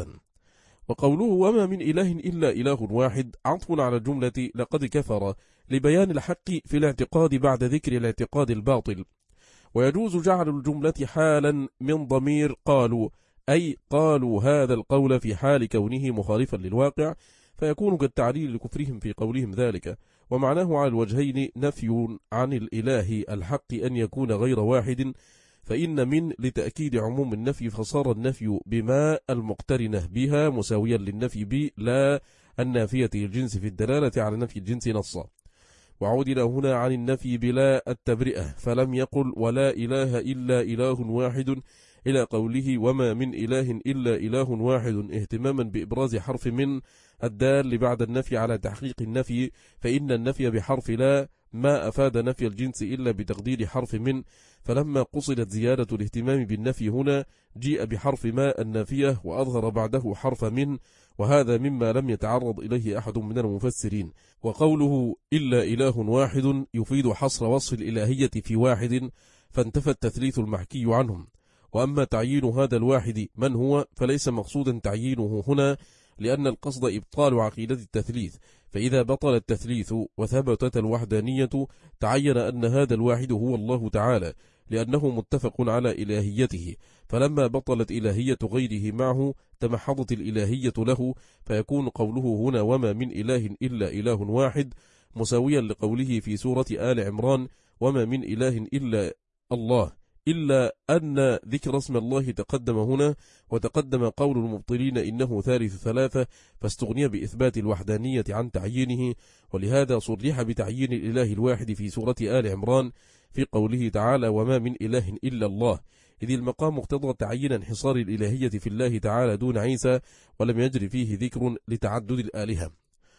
وقوله وما من إله إلا إله واحد عطف على جملة لقد كفر لبيان الحق في الاعتقاد بعد ذكر الاعتقاد الباطل. ويجوز جعل الجملة حالا من ضمير قالوا، أي قالوا هذا القول في حال كونه مخالفا للواقع، فيكون كالتعليل لكفرهم في قولهم ذلك. ومعناه على الوجهين نفي عن الإله الحق أن يكون غير واحد، فإن من لتأكيد عموم النفي، فصار النفي بما المقترنة بها مساويا للنفي ب لا النافية الجنس في الدلالة على نفي الجنس نصا. وعودل هنا عن النفي بلا التبرئة، فلم يقل ولا إله إلا إله واحد إلى قوله وما من إله إلا إله واحد، اهتماما بإبراز حرف من الدال بعد النفي على تحقيق النفي، فإن النفي بحرف لا ما أفاد نفي الجنس إلا بتقدير حرف من، فلما قصدت زيادة الاهتمام بالنفي هنا جيء بحرف ما النافية وأظهر بعده حرف من، وهذا مما لم يتعرض إليه أحد من المفسرين. وقوله إلا إله واحد يفيد حصر وصف الإلهية في واحد، فانتفى التثليث المحكي عنهم. وأما تعيين هذا الواحد من هو فليس مقصودا تعيينه هنا، لأن القصد إبطال عقيدة التثليث، فإذا بطل التثليث وثبتت الوحدانية تعين أن هذا الواحد هو الله تعالى، لأنه متفق على إلهيته، فلما بطلت إلهية غيره معه تمحضت الإلهية له، فيكون قوله هنا وما من إله إلا إله واحد مساويا لقوله في سورة آل عمران وما من إله إلا الله، إلا أن ذكر اسم الله تقدم هنا، وتقدم قول المبطلين إنه ثالث ثلاثة، فاستغني بإثبات الوحدانية عن تعيينه، ولهذا صرح بتعيين الإله الواحد في سورة آل عمران في قوله تعالى وما من إله إلا الله، إذ المقام اقتضى تعيين انحصار الإلهية في الله تعالى دون عيسى، ولم يجري فيه ذكر لتعدد الآلهة.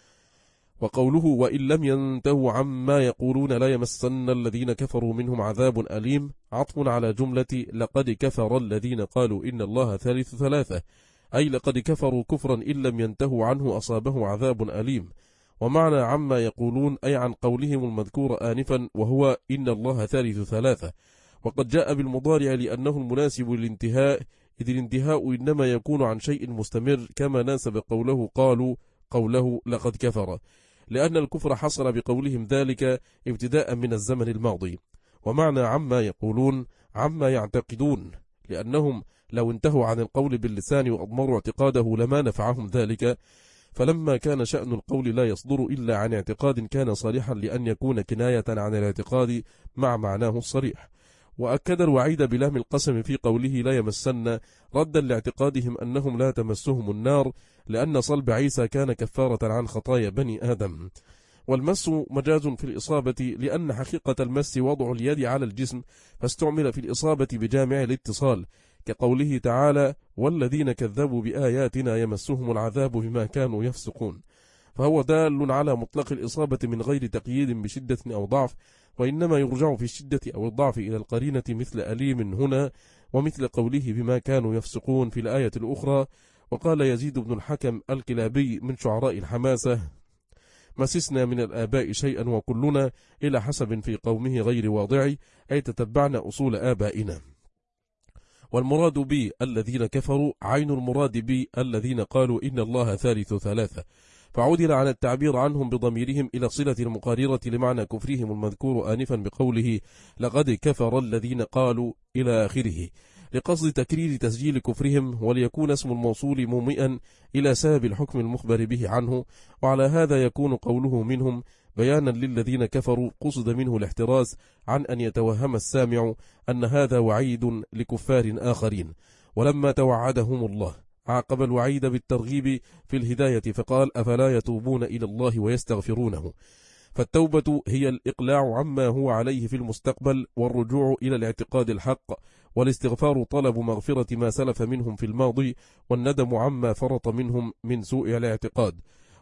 وقوله وإن لم ينتهوا عما يقولون لا يمسن الذين كفروا منهم عذاب أليم عطف على جملة لقد كفر الذين قالوا إن الله ثالث ثلاثة، أي لقد كفروا كفرا إن لم ينتهوا عنه أصابه عذاب أليم. ومعنى عما يقولون أي عن قولهم المذكور آنفا وهو إن الله ثالث ثلاثة، وقد جاء بالمضارع لأنه المناسب للانتهاء، إذ الانتهاء إنما يكون عن شيء مستمر، كما ناسب قوله قالوا قوله لقد كفر، لأن الكفر حصل بقولهم ذلك ابتداء من الزمن الماضي. ومعنى عما يقولون عما يعتقدون، لأنهم لو انتهوا عن القول باللسان وأضمروا اعتقاده لما نفعهم ذلك، فلما كان شأن القول لا يصدر إلا عن اعتقاد كان صالحا لأن يكون كناية عن الاعتقاد مع معناه الصريح. وأكد الوعيد بلام القسم في قوله لا يمسن ردا لاعتقادهم أنهم لا تمسهم النار، لأن صلب عيسى كان كفارة عن خطايا بني آدم. والمس مجاز في الإصابة، لأن حقيقة المس وضع اليد على الجسم، فاستعمل في الإصابة بجامع الاتصال، كقوله تعالى والذين كذبوا بآياتنا يمسهم العذاب بما كانوا يفسقون، فهو دال على مطلق الإصابة من غير تقييد بشدة أو ضعف، وإنما يرجع في الشدة أو الضعف إلى القرينة مثل أليم هنا، ومثل قوله بما كانوا يفسقون في الآية الأخرى. وقال يزيد بن الحكم الكلابي من شعراء الحماسة مسسنا من الآباء شيئا وكلنا إلى حسب في قومه غير واضع، أي تتبعنا أصول آبائنا. والمراد بي الذين كفروا عين المراد بي الذين قالوا إن الله ثالث ثلاثة، فعدل على التعبير عنهم بضميرهم إلى صلة المقاررة لمعنى كفرهم المذكور آنفا بقوله لقد كفر الذين قالوا إلى آخره، لقصد تكرير تسجيل كفرهم، وليكون اسم الموصول مومئا إلى سبب الحكم المخبر به عنه. وعلى هذا يكون قوله منهم بيانا للذين كفروا، قصد منه الاحتراز عن أن يتوهم السامع أن هذا وعيد لكفار آخرين. ولما توعدهم الله عاقب الوعيد بالترغيب في الهداية، فقال أفلا يتوبون إلى الله ويستغفرونه، فالتوبة هي الإقلاع عما هو عليه في المستقبل والرجوع إلى الاعتقاد الحق، والاستغفار طلب مغفرة ما سلف منهم في الماضي، والندم عما فرط منهم من سوء الاعتقاد.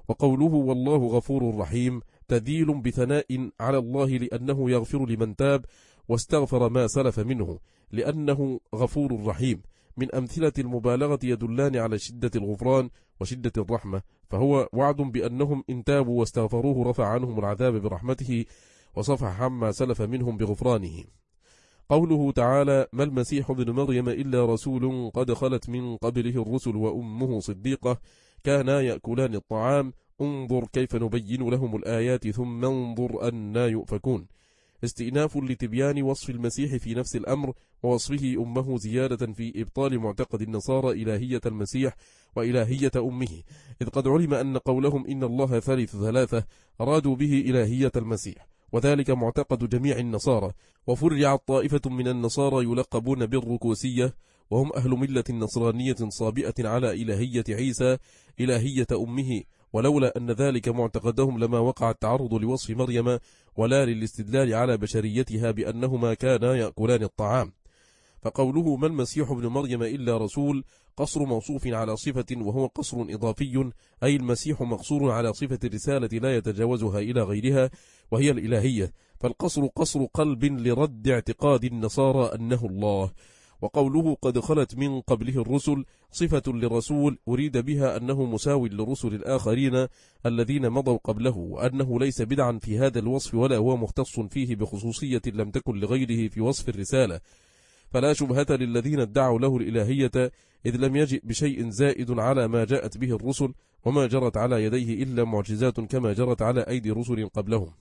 وقوله والله غفور رحيم تذيل بثناء على الله لأنه يغفر لمن تاب واستغفر ما سلف منه، لأنه غفور رحيم من أمثلة المبالغة يدلان على شدة الغفران وشدة الرحمة، فهو وعد بأنهم إن تابوا واستغفروه رفع عنهم العذاب برحمته وصفح عما سلف منهم بغفرانه. قوله تعالى ما المسيح ابن مريم إلا رسول قد خلت من قبله الرسل وأمه صديقة كانا يأكلان الطعام انظر كيف نبين لهم الآيات ثم انظر أنا يؤفكون. استئناف لتبيان وصف المسيح في نفس الأمر ووصفه أمه زيادة في إبطال معتقد النصارى إلهية المسيح وإلهية أمه، إذ قد علم أن قولهم إن الله ثالث ثلاثة أرادوا به إلهية المسيح، وذلك معتقد جميع النصارى. وفرعت طائفة من النصارى يلقبون بالركوسية وهم أهل ملة نصرانية صابئة على إلهية عيسى إلهية أمه، ولولا أن ذلك معتقدهم لما وقع التعرض لوصف مريم ولا للاستدلال على بشريتها بأنهما كانا يأكلان الطعام. فقوله ما المسيح ابن مريم إلا رسول قصر موصوف على صفة وهو قصر إضافي، أي المسيح مقصور على صفة الرسالة لا يتجاوزها إلى غيرها وهي الإلهية، فالقصر قصر قلب لرد اعتقاد النصارى أنه الله. وقوله قد خلت من قبله الرسل صفة للرسول أريد بها أنه مساو للرسل الآخرين الذين مضوا قبله، وأنه ليس بدعا في هذا الوصف ولا هو مختص فيه بخصوصية لم تكن لغيره في وصف الرسالة، فلا شبهة للذين ادعوا له الإلهية إذ لم يجئ بشيء زائد على ما جاءت به الرسل، وما جرت على يديه إلا معجزات كما جرت على أيدي رسل قبلهم.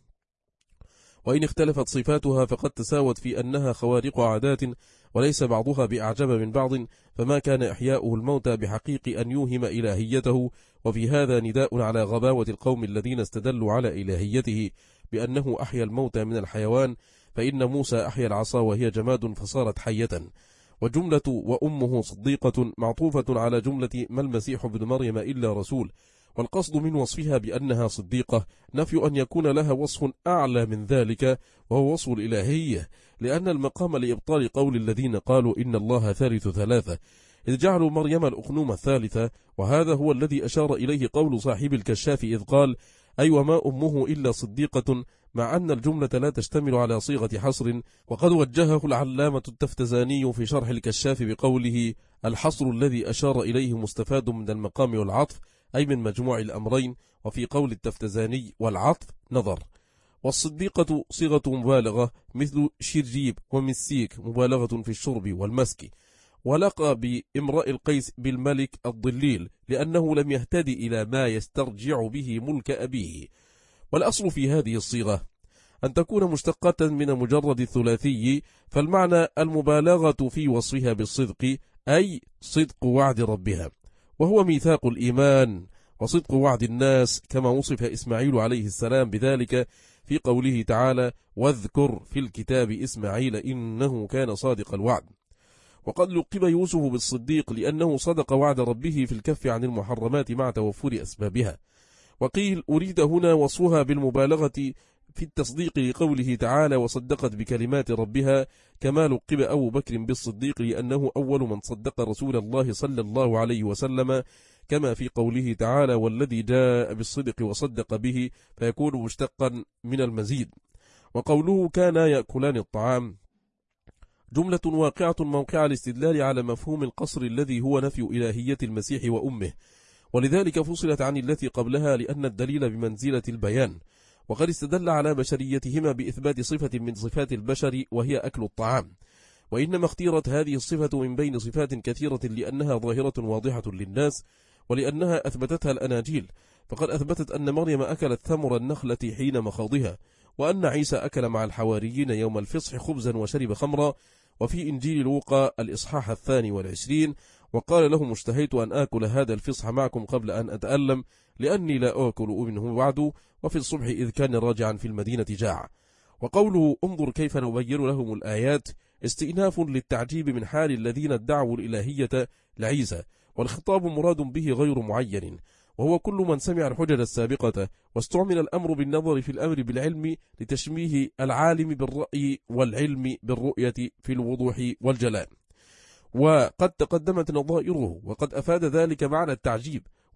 وإن اختلفت صفاتها فقد تساوت في أنها خوارق عادات وليس بعضها بأعجب من بعض، فما كان إحياؤه الموتى بحقيق أن يوهم إلهيته، وفي هذا نداء على غباوة القوم الذين استدلوا على إلهيته بأنه أحيا الموتى من الحيوان، فإن موسى أحيا العصا وهي جماد فصارت حية. وجملة وأمه صديقة معطوفة على جملة ما المسيح ابن مريم إلا رسول، والقصد من وصفها بأنها صديقة نفي أن يكون لها وصف أعلى من ذلك وهو وصف الإلهية، لأن المقام لإبطال قول الذين قالوا إن الله ثالث ثلاثة، إذ جعلوا مريم الأخنوم الثالثة، وهذا هو الذي أشار إليه قول صاحب الكشاف إذ قال أي وما أمه إلا صديقة، مع أن الجملة لا تشتمل على صيغة حصر. وقد وجهه العلامة التفتزاني في شرح الكشاف بقوله الحصر الذي أشار إليه مستفاد من المقام والعطف، أي من مجموع الأمرين، وفي قول التفتزاني والعطف نظر. والصديقة صيغة مبالغة مثل شرجيب ومسيك مبالغة في الشرب والمسك. ولقى بامرأ القيس بالملك الضليل لأنه لم يهتدي إلى ما يسترجع به ملك أبيه. والأصل في هذه الصيغة أن تكون مشتقة من مجرد الثلاثي، فالمعنى المبالغة في وصفها بالصدق، أي صدق وعد ربها، وهو ميثاق الإيمان وصدق وعد الناس، كما وصف إسماعيل عليه السلام بذلك في قوله تعالى واذكر في الكتاب إسماعيل إنه كان صادق الوعد. وقد لقب يوسف بالصديق لأنه صدق وعد ربه في الكف عن المحرمات مع توفر أسبابها. وقيل أريد هنا وصفها بالمبالغة في التصديق لقوله تعالى وصدقت بكلمات ربها، كما لقب أبو بكر بالصديق لأنه أول من صدق رسول الله صلى الله عليه وسلم، كما في قوله تعالى والذي جاء بالصدق وصدق به، فيكون مشتقا من المزيد. وقوله كان يأكلان الطعام جملة واقعة موقع الاستدلال على مفهوم القصر الذي هو نفي إلهية المسيح وأمه، ولذلك فصلت عن التي قبلها لأن الدليل بمنزلة البيان. وقد استدل على بشريتهما بإثبات صفة من صفات البشر وهي أكل الطعام، وإنما اختيرت هذه الصفة من بين صفات كثيرة لأنها ظاهرة واضحة للناس ولأنها أثبتتها الأناجيل، فقد أثبتت أن مريم أكلت ثمر النخلة حين مخاضها، وأن عيسى أكل مع الحواريين يوم الفصح خبزا وشرب خمرا. وفي إنجيل لوقا الإصحاح الثاني والعشرين وقال لهم اشتهيت أن آكل هذا الفصح معكم قبل أن أتألم لأني لا آكل منه بعد. وفي الصبح إذ كان راجعا في المدينة جاع. وقوله انظر كيف نبين لهم الآيات استئناف للتعجيب من حال الذين ادعوا الإلهية لعيسى، والخطاب مراد به غير معين، وهو كل من سمع الحجج السابقة، واستعمل الأمر بالنظر في الأمر بالعلم لتشميه العالم بالرأي والعلم بالرؤية في الوضوح والجلاء. وقد تقدمت نظائره، وقد أفاد ذلك معنى التعجيب،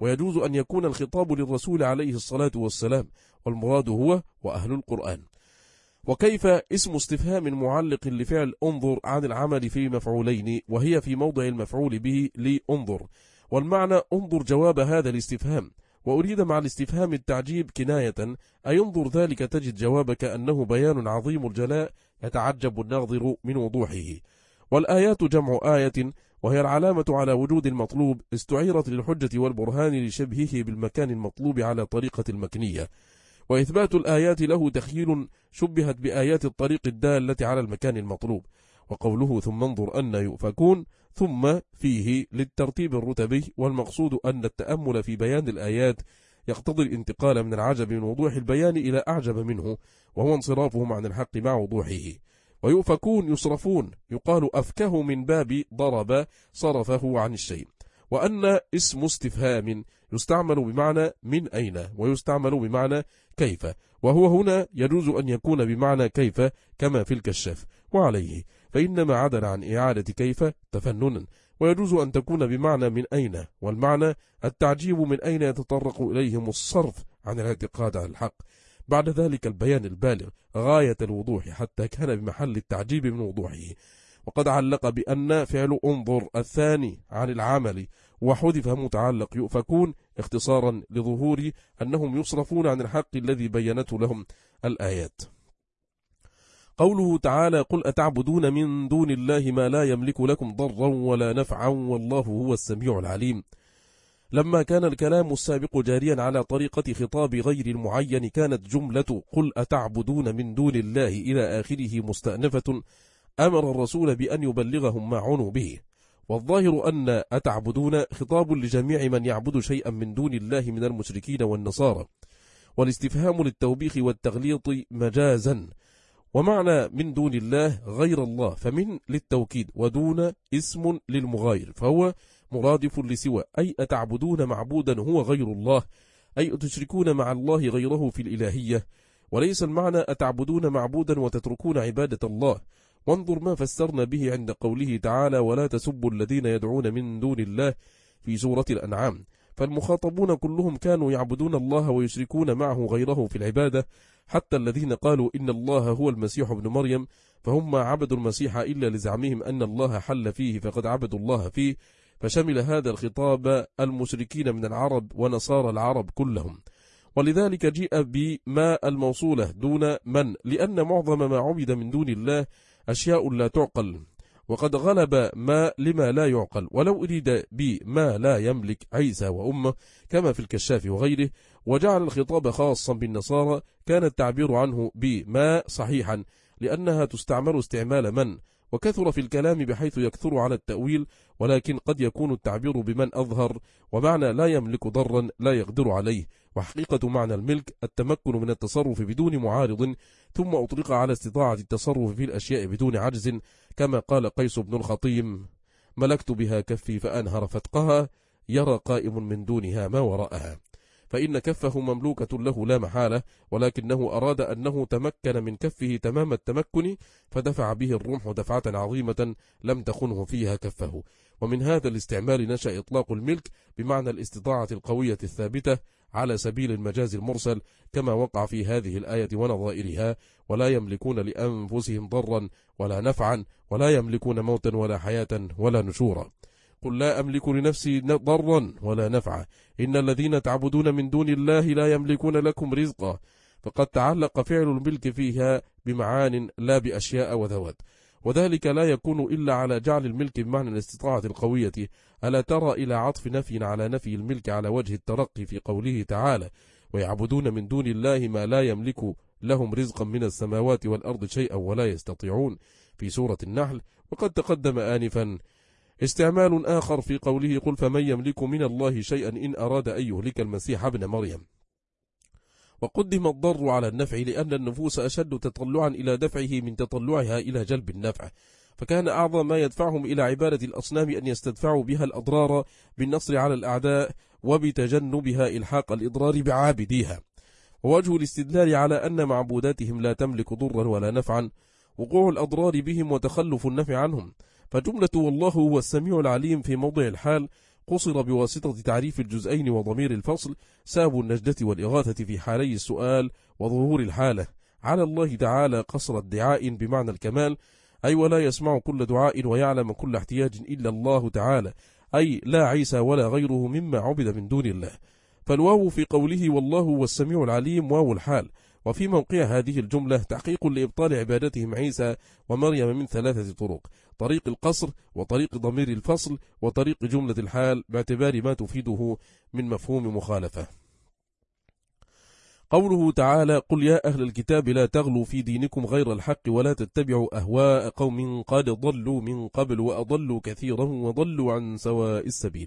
ويجوز أن يكون الخطاب للرسول عليه الصلاة والسلام، والمراد هو وأهل القرآن. وكيف اسم استفهام معلق لفعل انظر عن العمل في مفعولين، وهي في موضع المفعول به لانظر، والمعنى انظر جواب هذا الاستفهام، وأريد مع الاستفهام التعجيب كناية، أي انظر ذلك تجد جوابك أنه بيان عظيم الجلاء يتعجب الناظر من وضوحه. والآيات جمع آية، وهي العلامة على وجود المطلوب، استعيرت للحجة والبرهان لشبهه بالمكان المطلوب على طريقة المكنية، وإثبات الآيات له تخيل شبهت بآيات الطريق الدالة على المكان المطلوب. وقوله ثم انظر أن يؤفكون ثم فيه للترتيب الرتبي، والمقصود أن التأمل في بيان الآيات يقتضي الانتقال من العجب من وضوح البيان إلى أعجب منه، وهو انصرافهم عن الحق مع وضوحه. ويؤفكون يصرفون، يقال أفكه من باب ضرب صرفه عن الشيء. وأن اسم استفهام يستعمل بمعنى من أين، ويستعمل بمعنى كيف، وهو هنا يجوز أن يكون بمعنى كيف كما في الكشاف، وعليه فإنما عدل عن إعادة كيف تفننا، ويجوز أن تكون بمعنى من أين، والمعنى التعجيب من أين يتطرق إليهم الصرف عن الاعتقاد على الحق، بعد ذلك البيان البالغ غاية الوضوح حتى كان بمحل التعجيب من وضوحه. وقد علق بأن فعل انظر الثاني عن العمل، وحذف متعلق يؤفكون اختصارا لظهور أنهم يصرفون عن الحق الذي بينته لهم الآيات. قوله تعالى قل أتعبدون من دون الله ما لا يملك لكم ضرا ولا نفعا والله هو السميع العليم. لما كان الكلام السابق جاريا على طريقة خطاب غير المعين، كانت جملة قل أتعبدون من دون الله إلى آخره مستأنفة، أمر الرسول بأن يبلغهم ما عنوا به. والظاهر أن أتعبدون خطاب لجميع من يعبد شيئا من دون الله من المشركين والنصارى، والاستفهام للتوبيخ والتغليط مجازا. ومعنى من دون الله غير الله، فمن للتوكيد، ودون اسم للمغاير، فهو مرادف لسوى، أي أتعبدون معبودا هو غير الله، أي تشركون مع الله غيره في الإلهية، وليس المعنى أتعبدون معبودا وتتركون عبادة الله. وانظر ما فسرنا به عند قوله تعالى ولا تسبوا الذين يدعون من دون الله في سورة الأنعام، فالمخاطبون كلهم كانوا يعبدون الله ويشركون معه غيره في العبادة، حتى الذين قالوا إن الله هو المسيح ابن مريم، فهم ما عبدوا المسيح إلا لزعمهم أن الله حل فيه فقد عبدوا الله فيه، فشمل هذا الخطاب المشركين من العرب ونصارى العرب كلهم. ولذلك جيء بما الموصولة دون من، لأن معظم ما عبد من دون الله أشياء لا تعقل، وقد غلب ما لما لا يعقل. ولو أريد بما لا يملك عيسى وأمه كما في الكشاف وغيره، وجعل الخطاب خاصا بالنصارى، كان التعبير عنه بما صحيحا، لأنها تستعمل استعمال من، وكثر في الكلام بحيث يكثر على التأويل، ولكن قد يكون التعبير بمن أظهر، ومعنى لا يملك ضرا لا يقدر عليه، وحقيقة معنى الملك التمكن من التصرف بدون معارض، ثم أطلق على استطاعة التصرف في الأشياء بدون عجز، كما قال قيس بن الخطيم ملكت بها كفي فأنهر فتقها يرى قائم من دونها ما وراءها، فإن كفه مملوكة له لا محالة، ولكنه أراد أنه تمكن من كفه تمام التمكن، فدفع به الرمح دفعة عظيمة لم تخنه فيها كفه. ومن هذا الاستعمال نشأ إطلاق الملك بمعنى الاستطاعة القوية الثابتة على سبيل المجاز المرسل، كما وقع في هذه الآية ونظائرها ولا يملكون لأنفسهم ضرا ولا نفعا ولا يملكون موتا ولا حياة ولا نشورا. قل لا أملك لنفسي ضرا ولا نفعا إن الذين تعبدون من دون الله لا يملكون لكم رزقا، فقد تعلق فعل الملك فيها بمعان لا بأشياء وذوات، وذلك لا يكون إلا على جعل الملك بمعنى الاستطاعة القوية. ألا ترى إلى عطف نفي على نفي الملك على وجه الترقي في قوله تعالى ويعبدون من دون الله ما لا يملك لهم رزقا من السماوات والأرض شيئا ولا يستطيعون في سورة النحل. وقد تقدم آنفا استعمال آخر في قوله قل فمن يملك من الله شيئا إن أراد أن يهلك المسيح ابن مريم. وقدم الضر على النفع لأن النفوس أشد تطلعا إلى دفعه من تطلعها إلى جلب النفع، فكان أعظم ما يدفعهم إلى عبادة الأصنام أن يستدفعوا بها الأضرار بالنصر على الأعداء وبتجنبها إلحاق الإضرار بعابديها. ووجه الاستدلال على أن معبوداتهم لا تملك ضرا ولا نفعا وقوع الأضرار بهم وتخلف النفع عنهم، فجملة والله هو السميع العليم في موضع الحال قصر بواسطة تعريف الجزئين وضمير الفصل ساب النجدة والإغاثة في حالي السؤال وظهور الحالة على الله تعالى قصر الدعاء بمعنى الكمال، أي ولا يسمع كل دعاء ويعلم كل احتياج إلا الله تعالى، أي لا عيسى ولا غيره مما عبد من دون الله. فالواو في قوله والله هو السميع العليم واو الحال، وفي موقع هذه الجملة تحقيق لإبطال عبادتهم عيسى ومريم من ثلاثة طرق: طريق القصر، وطريق ضمير الفصل، وطريق جملة الحال، باعتبار ما تفيده من مفهوم مخالفة. قوله تعالى: قل يا أهل الكتاب لا تغلوا في دينكم غير الحق ولا تتبعوا أهواء قوم قد ضلوا من قبل وأضلوا كثيرا وضلوا عن سواء السبيل.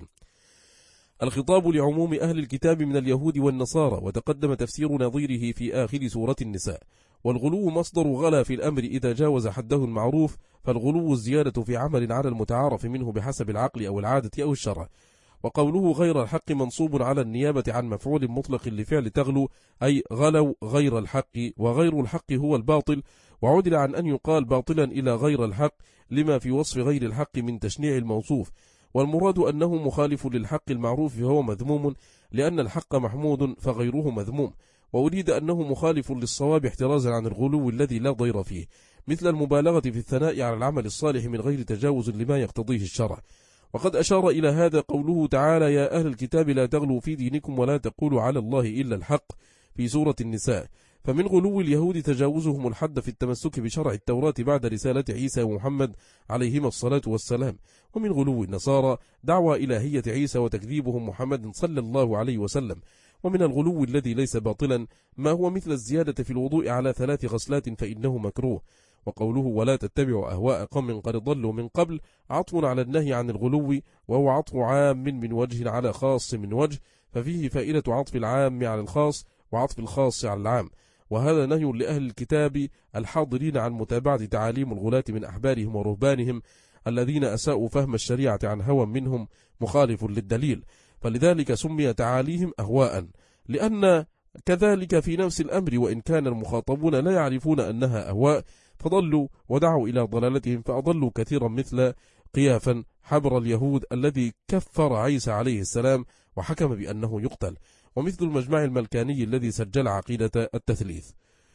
الخطاب لعموم أهل الكتاب من اليهود والنصارى، وتقدم تفسير نظيره في آخر سورة النساء. والغلو مصدر غلا في الأمر إذا جاوز حده المعروف، فالغلو الزيادة في عمل على المتعارف منه بحسب العقل أو العادة أو الشرع. وقوله غير الحق منصوب على النيابة عن مفعول مطلق لفعل تغلو، أي غلوا غير الحق، وغير الحق هو الباطل، وعدل عن أن يقال باطلا إلى غير الحق لما في وصف غير الحق من تشنيع الموصوف. والمراد أنه مخالف للحق المعروف فهو مذموم، لأن الحق محمود فغيره مذموم، وأريد أنه مخالف للصواب احترازا عن الغلو الذي لا ضير فيه، مثل المبالغة في الثناء على العمل الصالح من غير تجاوز لما يقتضيه الشرع. وقد أشار إلى هذا قوله تعالى: يا أهل الكتاب لا تغلوا في دينكم ولا تقولوا على الله إلا الحق في سورة النساء. فمن غلو اليهود تجاوزهم الحد في التمسك بشرع التوراة بعد رسالة عيسى ومحمد عليهما الصلاة والسلام. ومن غلو النصارى دعوى إلهية عيسى وتكذيبهم محمد صلى الله عليه وسلم. ومن الغلو الذي ليس باطلا ما هو مثل الزيادة في الوضوء على ثلاث غسلات فإنه مكروه. وقوله ولا تتبعوا أهواء قوم قد ضلوا من قبل عطف على النهي عن الغلو، وهو عطف عام من وجه على خاص من وجه، ففيه فائدة عطف العام على الخاص وعطف الخاص على العام. وهذا نهي لأهل الكتاب الحاضرين عن متابعة تعاليم الغلاة من أحبارهم ورهبانهم الذين أساءوا فهم الشريعة عن هوى منهم مخالف للدليل، فلذلك سمي تعاليهم أهواء، لأن كذلك في نفس الأمر وإن كان المخاطبون لا يعرفون أنها أهواء فضلوا ودعوا إلى ضلالتهم فأضلوا كثيرا، مثل قيافا حبر اليهود الذي كفر عيسى عليه السلام وحكم بأنه يقتل، ومثل المجمع الملكاني الذي سجل عقيدة التثليث.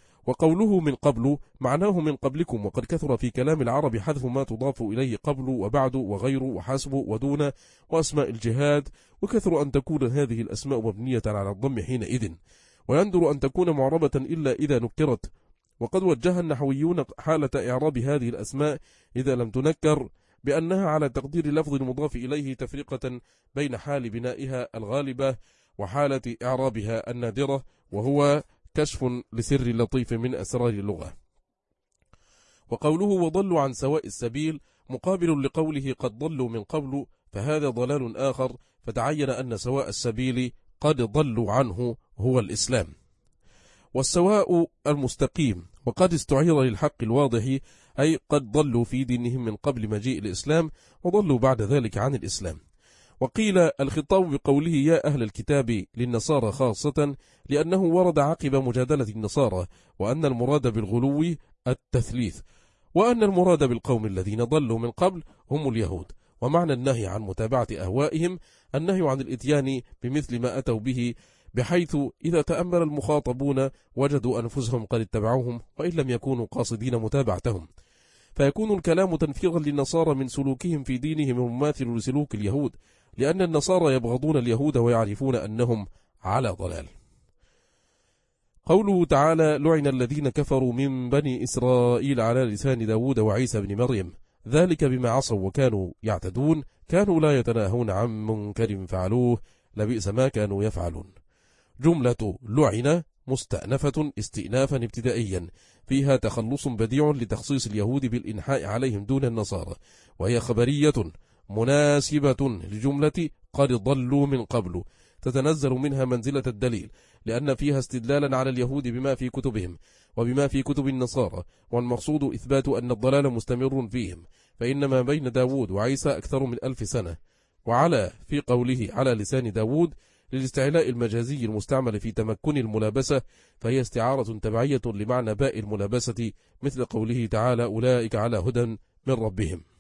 وقوله من قبل معناه من قبلكم، وقد كثر في كلام العرب حذف ما تضاف إليه قبل وبعد وغير وحسب ودون وأسماء الجهاد، وكثر أن تكون هذه الأسماء مبنية على الضم حينئذ، ويندر أن تكون معربة إلا إذا نكرت. وقد وجه النحويون حالة إعراب هذه الأسماء إذا لم تنكر بأنها على تقدير لفظ المضاف إليه تفرقة بين حال بنائها الغالبة وحالة إعرابها النادرة، وهو كشف لسر لطيف من أسرار اللغة. وقوله وضلوا عن سواء السبيل مقابل لقوله قد ضلوا من قبل، فهذا ضلال آخر، فتعين أن سواء السبيل قد ضلوا عنه هو الإسلام. والسواء المستقيم، وقد استعير للحق الواضح، أي قد ضلوا في دينهم من قبل مجيء الإسلام وضلوا بعد ذلك عن الإسلام. وقيل الخطاب بقوله يا أهل الكتاب للنصارى خاصة لأنه ورد عقب مجادلة النصارى، وأن المراد بالغلو التثليث، وأن المراد بالقوم الذين ضلوا من قبل هم اليهود. ومعنى النهي عن متابعة أهوائهم النهي عن الإتيان بمثل ما أتوا به، بحيث إذا تأمل المخاطبون وجدوا أنفسهم قد اتبعوهم وإن لم يكونوا قاصدين متابعتهم، فيكون الكلام تنفيرا للنصارى من سلوكهم في دينهم المماثل لسلوك اليهود، لأن النصارى يبغضون اليهود ويعرفون أنهم على ضلال. قوله تعالى لعن الذين كفروا من بني إسرائيل على لسان داود وعيسى بن مريم، ذلك بما عصوا وكانوا يعتدون، كانوا لا يتناهون عن منكر فعلوه، لبئس ما كانوا يفعلون. جملة لعن مستأنفة استئنافا ابتدائيا فيها تخلص بديع لتخصيص اليهود بالإنحاء عليهم دون النصارى، وهي خبرية مناسبة لجملة قد ضلوا من قبل، تتنزل منها منزلة الدليل، لأن فيها استدلالا على اليهود بما في كتبهم وبما في كتب النصارى، والمقصود إثبات أن الضلال مستمر فيهم، فإنما بين داود وعيسى أكثر من ألف سنة. وعلى في قوله على لسان داود للاستعلاء المجازي المستعمل في تمكن الملابسة، فهي استعارة تبعية لمعنى باء الملابسة، مثل قوله تعالى أولئك على هدى من ربهم.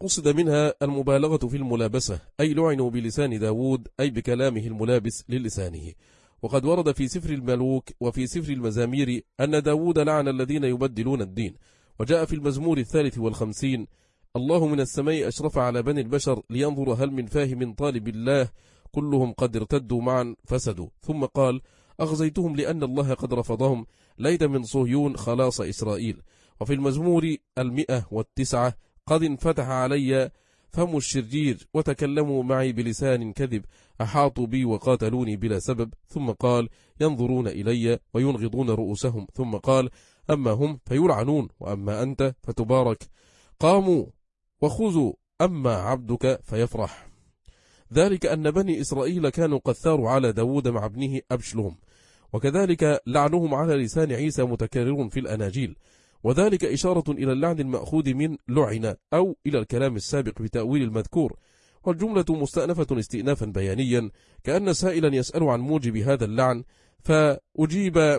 قصد منها المبالغة في الملابسة، أي لعنوا بلسان داود أي بكلامه الملابس للسانه. وقد ورد في سفر الملوك وفي سفر المزامير أن داود لعن الذين يبدلون الدين. وجاء في المزمور الثالث والخمسين: الله من السماء أشرف على بني البشر لينظر هل من فاهم طالب الله، كلهم قد ارتدوا معا فسدوا. ثم قال: أغزيتهم لأن الله قد رفضهم، ليت من صهيون خلاص إسرائيل. وفي المزمور المئة والتسعة: قد انفتح علي فم الشرير وتكلموا معي بلسان كذب، أحاطوا بي وقاتلوني بلا سبب. ثم قال: ينظرون إلي وينغضون رؤوسهم. ثم قال: أما هم فيلعنون وأما أنت فتبارك، قاموا وخذوا أما عبدك فيفرح. ذلك أن بني إسرائيل كانوا قد ثاروا على داود مع ابنه أبشلوم، وكذلك لعنهم على لسان عيسى متكرر في الأناجيل، وذلك إشارة إلى اللعن المأخوذ من لعن أو إلى الكلام السابق بتأويل المذكور. والجملة مستأنفة استئنافا بيانيا، كأن سائلا يسأل عن موجب هذا اللعن، فأجيب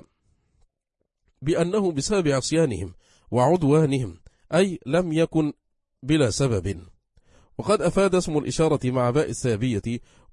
بأنه بسبب عصيانهم وعدوانهم، أي لم يكن بلا سبب. وقد أفاد اسم الإشارة مع باء السابية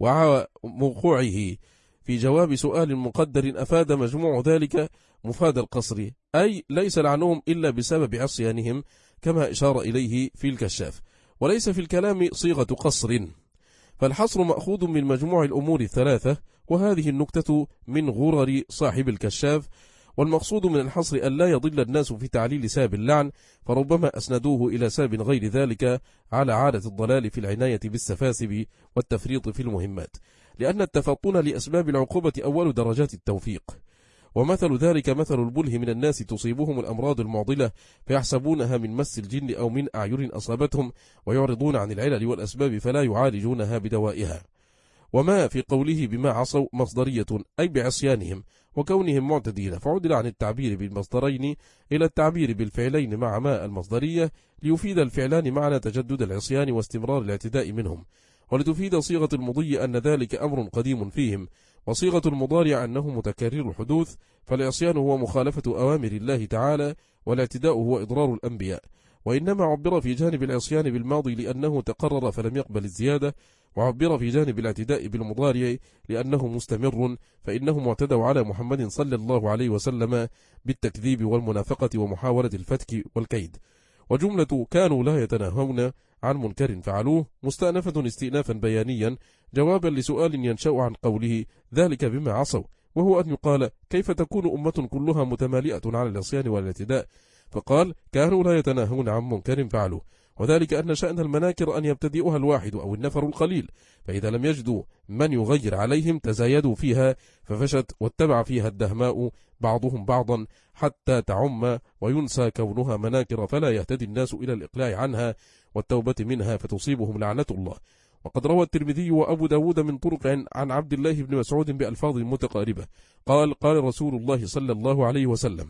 وموقوعه في جواب سؤال مقدر، أفاد مجموع ذلك مفاد القصر، أي ليس لعنهم إلا بسبب عصيانهم، كما إشار إليه في الكشاف. وليس في الكلام صيغة قصر، فالحصر مأخوذ من مجموع الأمور الثلاثة، وهذه النكتة من غرر صاحب الكشاف. والمقصود من الحصر أن لا يضل الناس في تعليل ساب اللعن، فربما أسندوه إلى ساب غير ذلك، على عادة الضلال في العناية بالسفاسب والتفريط في المهمات، لأن التفطن لأسباب العقوبة أول درجات التوفيق. ومثل ذلك مثل البله من الناس تصيبهم الأمراض المعضلة فيحسبونها من مس الجن أو من أعين أصابتهم، ويعرضون عن العلل والأسباب فلا يعالجونها بدوائها. وما في قوله بما عصوا مصدرية، أي بعصيانهم وكونهم معتدين، فعدل عن التعبير بالمصدرين إلى التعبير بالفعلين مع ما المصدرية، ليفيد الفعلان معنى تجدد العصيان واستمرار الاعتداء منهم، ولتفيد صيغة المضي أن ذلك أمر قديم فيهم، وصيغة المضارع أنه متكرر الحدوث، فالعصيان هو مخالفة أوامر الله تعالى، والاعتداء هو إضرار الأنبياء. وإنما عبر في جانب العصيان بالماضي لأنه تقرر فلم يقبل الزيادة، وعبر في جانب الاعتداء بالمضارع لأنه مستمر، فإنهم اعتدوا على محمد صلى الله عليه وسلم بالتكذيب والمنافقة ومحاولة الفتك والكيد. وجملة كانوا لا يتناهون عن منكر فعلوه مستأنفة استئنافا بيانيا، جوابا لسؤال ينشأ عن قوله ذلك بما عصوا، وهو أن يقال: كيف تكون أمة كلها متمالئة على العصيان والاعتداء؟ فقال: كانوا لا يتناهون عن منكر فعلوه، وذلك أن شأن المناكر أن يبتدئها الواحد أو النفر القليل، فإذا لم يجدوا من يغير عليهم تزايدوا فيها ففشت، واتبع فيها الدهماء بعضهم بعضا حتى تعم وينسى كونها مناكر، فلا يهتدي الناس إلى الإقلاع عنها والتوبة منها فتصيبهم لعنة الله. وقد روى الترمذي وأبو داود من طرق عن عبد الله بن مسعود بألفاظ متقاربة قال: قال رسول الله صلى الله عليه وسلم: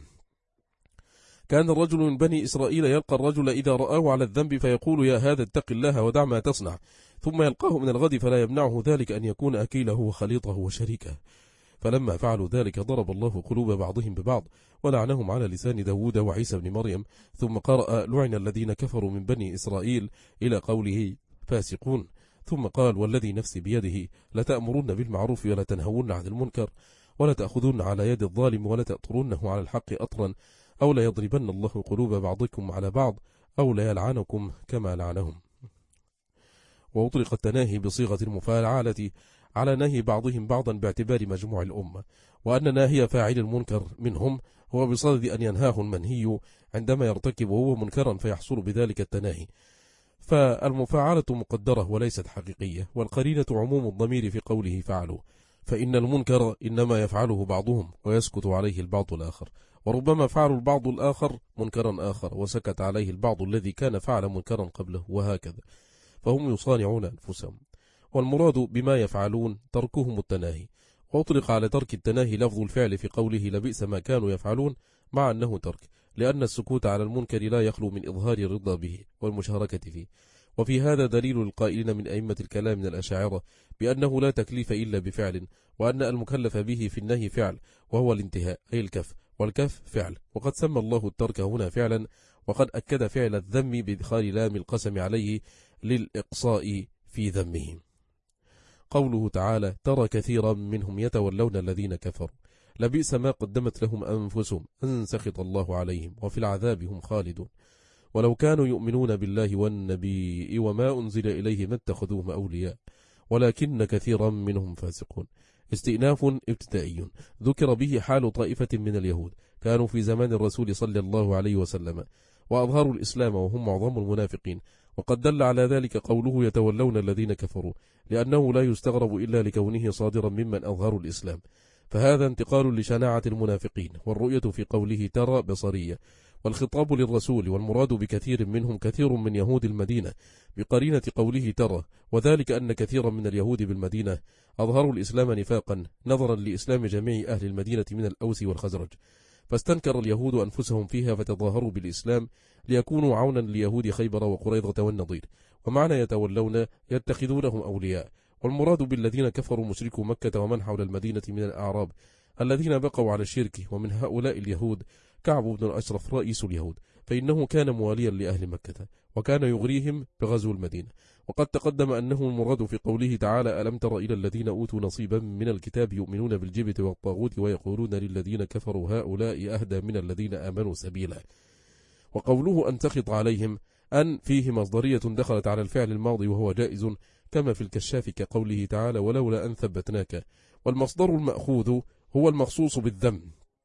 كان الرجل من بني إسرائيل يلقى الرجل إذا رآه على الذنب فيقول: يا هذا اتق الله ودع ما تصنع، ثم يلقاه من الغد فلا يمنعه ذلك أن يكون أكيله وخليطه وشريكه. فلما فعلوا ذلك ضرب الله قلوب بعضهم ببعض ولعنهم على لسان داود وعيسى بن مريم. ثم قرأ: لعن الذين كفروا من بني إسرائيل إلى قوله فاسقون. ثم قال: والذي نفسي بيده لتأمرن بالمعروف ولا تنهون عن المنكر ولا تأخذون على يد الظالم ولا تأطرونه على الحق أطرا، أو لا يضربن الله قلوب بعضكم على بعض، أو لا يلعنكم كما لعنهم. وأطلق التناهي بصيغة المفاعلة على نهي بعضهم بعضا باعتبار مجموع الأمة، وأن ناهي فاعل المنكر منهم هو بصدد أن ينهاه المنهي عندما يرتكب هو منكرا فيحصل بذلك التناهي. فالمفاعلة مقدرة وليست حقيقية، والقرينة عموم الضمير في قوله فعلوا، فإن المنكر إنما يفعله بعضهم ويسكت عليه البعض الآخر، وربما فعل البعض الآخر منكرا آخر وسكت عليه البعض الذي كان فعل منكرا قبله، وهكذا، فهم يصانعون أنفسهم. والمراد بما يفعلون تركهم التناهي. وأطلق على ترك التناهي لفظ الفعل في قوله لبئس ما كانوا يفعلون، مع أنه ترك، لأن السكوت على المنكر لا يخلو من إظهار الرضا به والمشاركة فيه. وفي هذا دليل القائلين من أئمة الكلام من الأشاعرة بأنه لا تكليف إلا بفعل، وأن المكلف به في النهي فعل، وهو الانتهاء أي الكف، والكف فعل. وقد سمى الله الترك هنا فعلا، وقد أكد فعل الذم بإدخال لام القسم عليه للإقصاء في ذمهم. قوله تعالى: ترى كثيرا منهم يتولون الذين كفروا لبئس ما قدمت لهم أنفسهم أن سخط الله عليهم وفي العذاب هم خالدون ولو كانوا يؤمنون بالله والنبي وما أنزل إليه ما اتخذوهم أولياء ولكن كثيرا منهم فاسقون. استئناف ابتدائي ذكر به حال طائفة من اليهود كانوا في زمان الرسول صلى الله عليه وسلم وأظهروا الإسلام وهم معظم المنافقين، وقد دل على ذلك قوله يتولون الذين كفروا، لأنه لا يستغرب إلا لكونه صادرا ممن أظهروا الإسلام، فهذا انتقال لشناعة المنافقين. والرؤية في قوله ترى بصرية، والخطاب للرسول، والمراد بكثير منهم كثير من يهود المدينة بقرينة قوله ترى، وذلك أن كثيرا من اليهود بالمدينة أظهروا الإسلام نفاقا نظرا لإسلام جميع أهل المدينة من الأوس والخزرج، فاستنكر اليهود أنفسهم فيها فتظاهروا بالإسلام ليكونوا عونا ليهود خيبر وقريظة والنضير. ومعنى يتولون يتخذونهم أولياء، والمراد بالذين كفروا مشركو مكة ومن حول المدينة من الأعراب الذين بقوا على الشرك، ومن هؤلاء اليهود كعب بن الأشرف رئيس اليهود، فإنه كان مواليا لأهل مكة وكان يغريهم بغزو المدينة. وقد تقدم أنه المراد في قوله تعالى: ألم تر إلى الذين أوتوا نصيبا من الكتاب يؤمنون بالجبت والطاغوت ويقولون للذين كفروا هؤلاء أهدى من الذين آمنوا سبيلا. وقوله أن تخط عليهم أن فيه مصدرية دخلت على الفعل الماضي وهو جائز كما في الكشاف كقوله تعالى: ولولا أن ثبتناك. والمصدر المأخوذ هو المخصوص بالذم،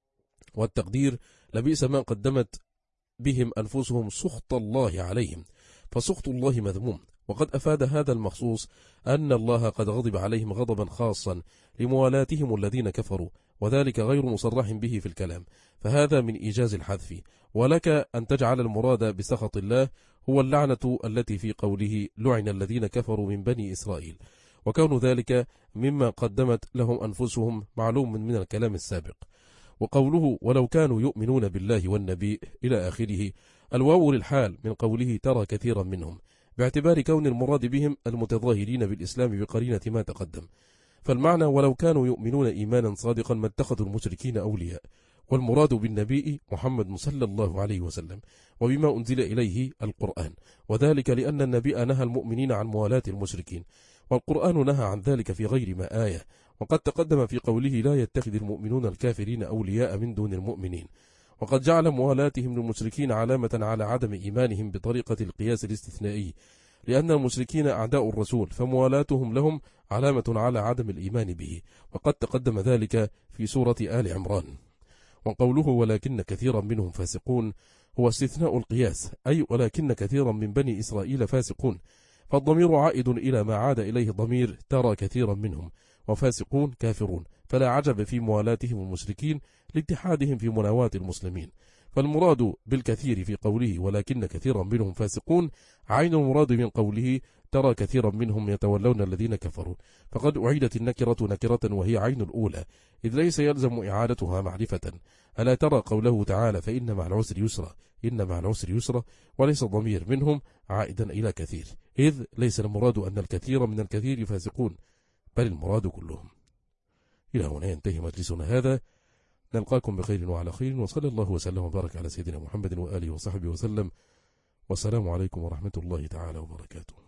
والتقدير لبئس ما قدمت بهم أنفسهم سخط الله عليهم، فسخط الله مذموم. وقد أفاد هذا المخصوص أن الله قد غضب عليهم غضبا خاصا لموالاتهم الذين كفروا، وذلك غير مصرح به في الكلام، فهذا من إيجاز الحذف. ولك أن تجعل المراد بسخط الله هو اللعنة التي في قوله: لعن الذين كفروا من بني إسرائيل، وكون ذلك مما قدمت لهم أنفسهم معلوم من الكلام السابق. وقوله ولو كانوا يؤمنون بالله والنبي إلى آخره، الواو للحال من قوله ترى كثيرا منهم، باعتبار كون المراد بهم المتظاهرين بالإسلام بقرينة ما تقدم، فالمعنى ولو كانوا يؤمنون إيمانا صادقا ما اتخذوا المشركين أولياء، والمراد بالنبي محمد صلى الله عليه وسلم وبما أنزل إليه القرآن، وذلك لأن النبي نهى المؤمنين عن موالاة المشركين، والقرآن نهى عن ذلك في غير ما آية. وقد تقدم في قوله لا يتخذ المؤمنون الكافرين أولياء من دون المؤمنين، وقد جعل موالاتهم للمشركين علامة على عدم إيمانهم بطريقة القياس الاستثنائي، لأن المشركين أعداء الرسول، فموالاتهم لهم علامة على عدم الإيمان به، وقد تقدم ذلك في سورة آل عمران. وقوله ولكن كثيرا منهم فاسقون هو استثناء القياس، أي ولكن كثيرا من بني إسرائيل فاسقون، فالضمير عائد إلى ما عاد إليه ضمير ترى كثيرا منهم، وفاسقون كافرون، فلا عجب في موالاتهم المشركين لاتحادهم في مناواة المسلمين. فالمراد بالكثير في قوله ولكن كثيرا منهم فاسقون عين المراد من قوله ترى كثيرا منهم يتولون الذين كفروا، فقد أعيدت النكرة نكرة وهي عين الأولى، إذ ليس يلزم إعادتها معرفة. ألا ترى قوله تعالى فإن مع العسر يسرا، إن مع العسر يسرا، وليس ضمير منهم عائدا إلى كثير، إذ ليس المراد أن الكثير من الكثير فاسقون، بل المراد كلهم. إلى هنا ينتهي مجلسنا هذا، نلقاكم بخير وعلى خير، وصلى الله وسلم وبارك على سيدنا محمد وآله وصحبه وسلم، والسلام عليكم ورحمة الله تعالى وبركاته.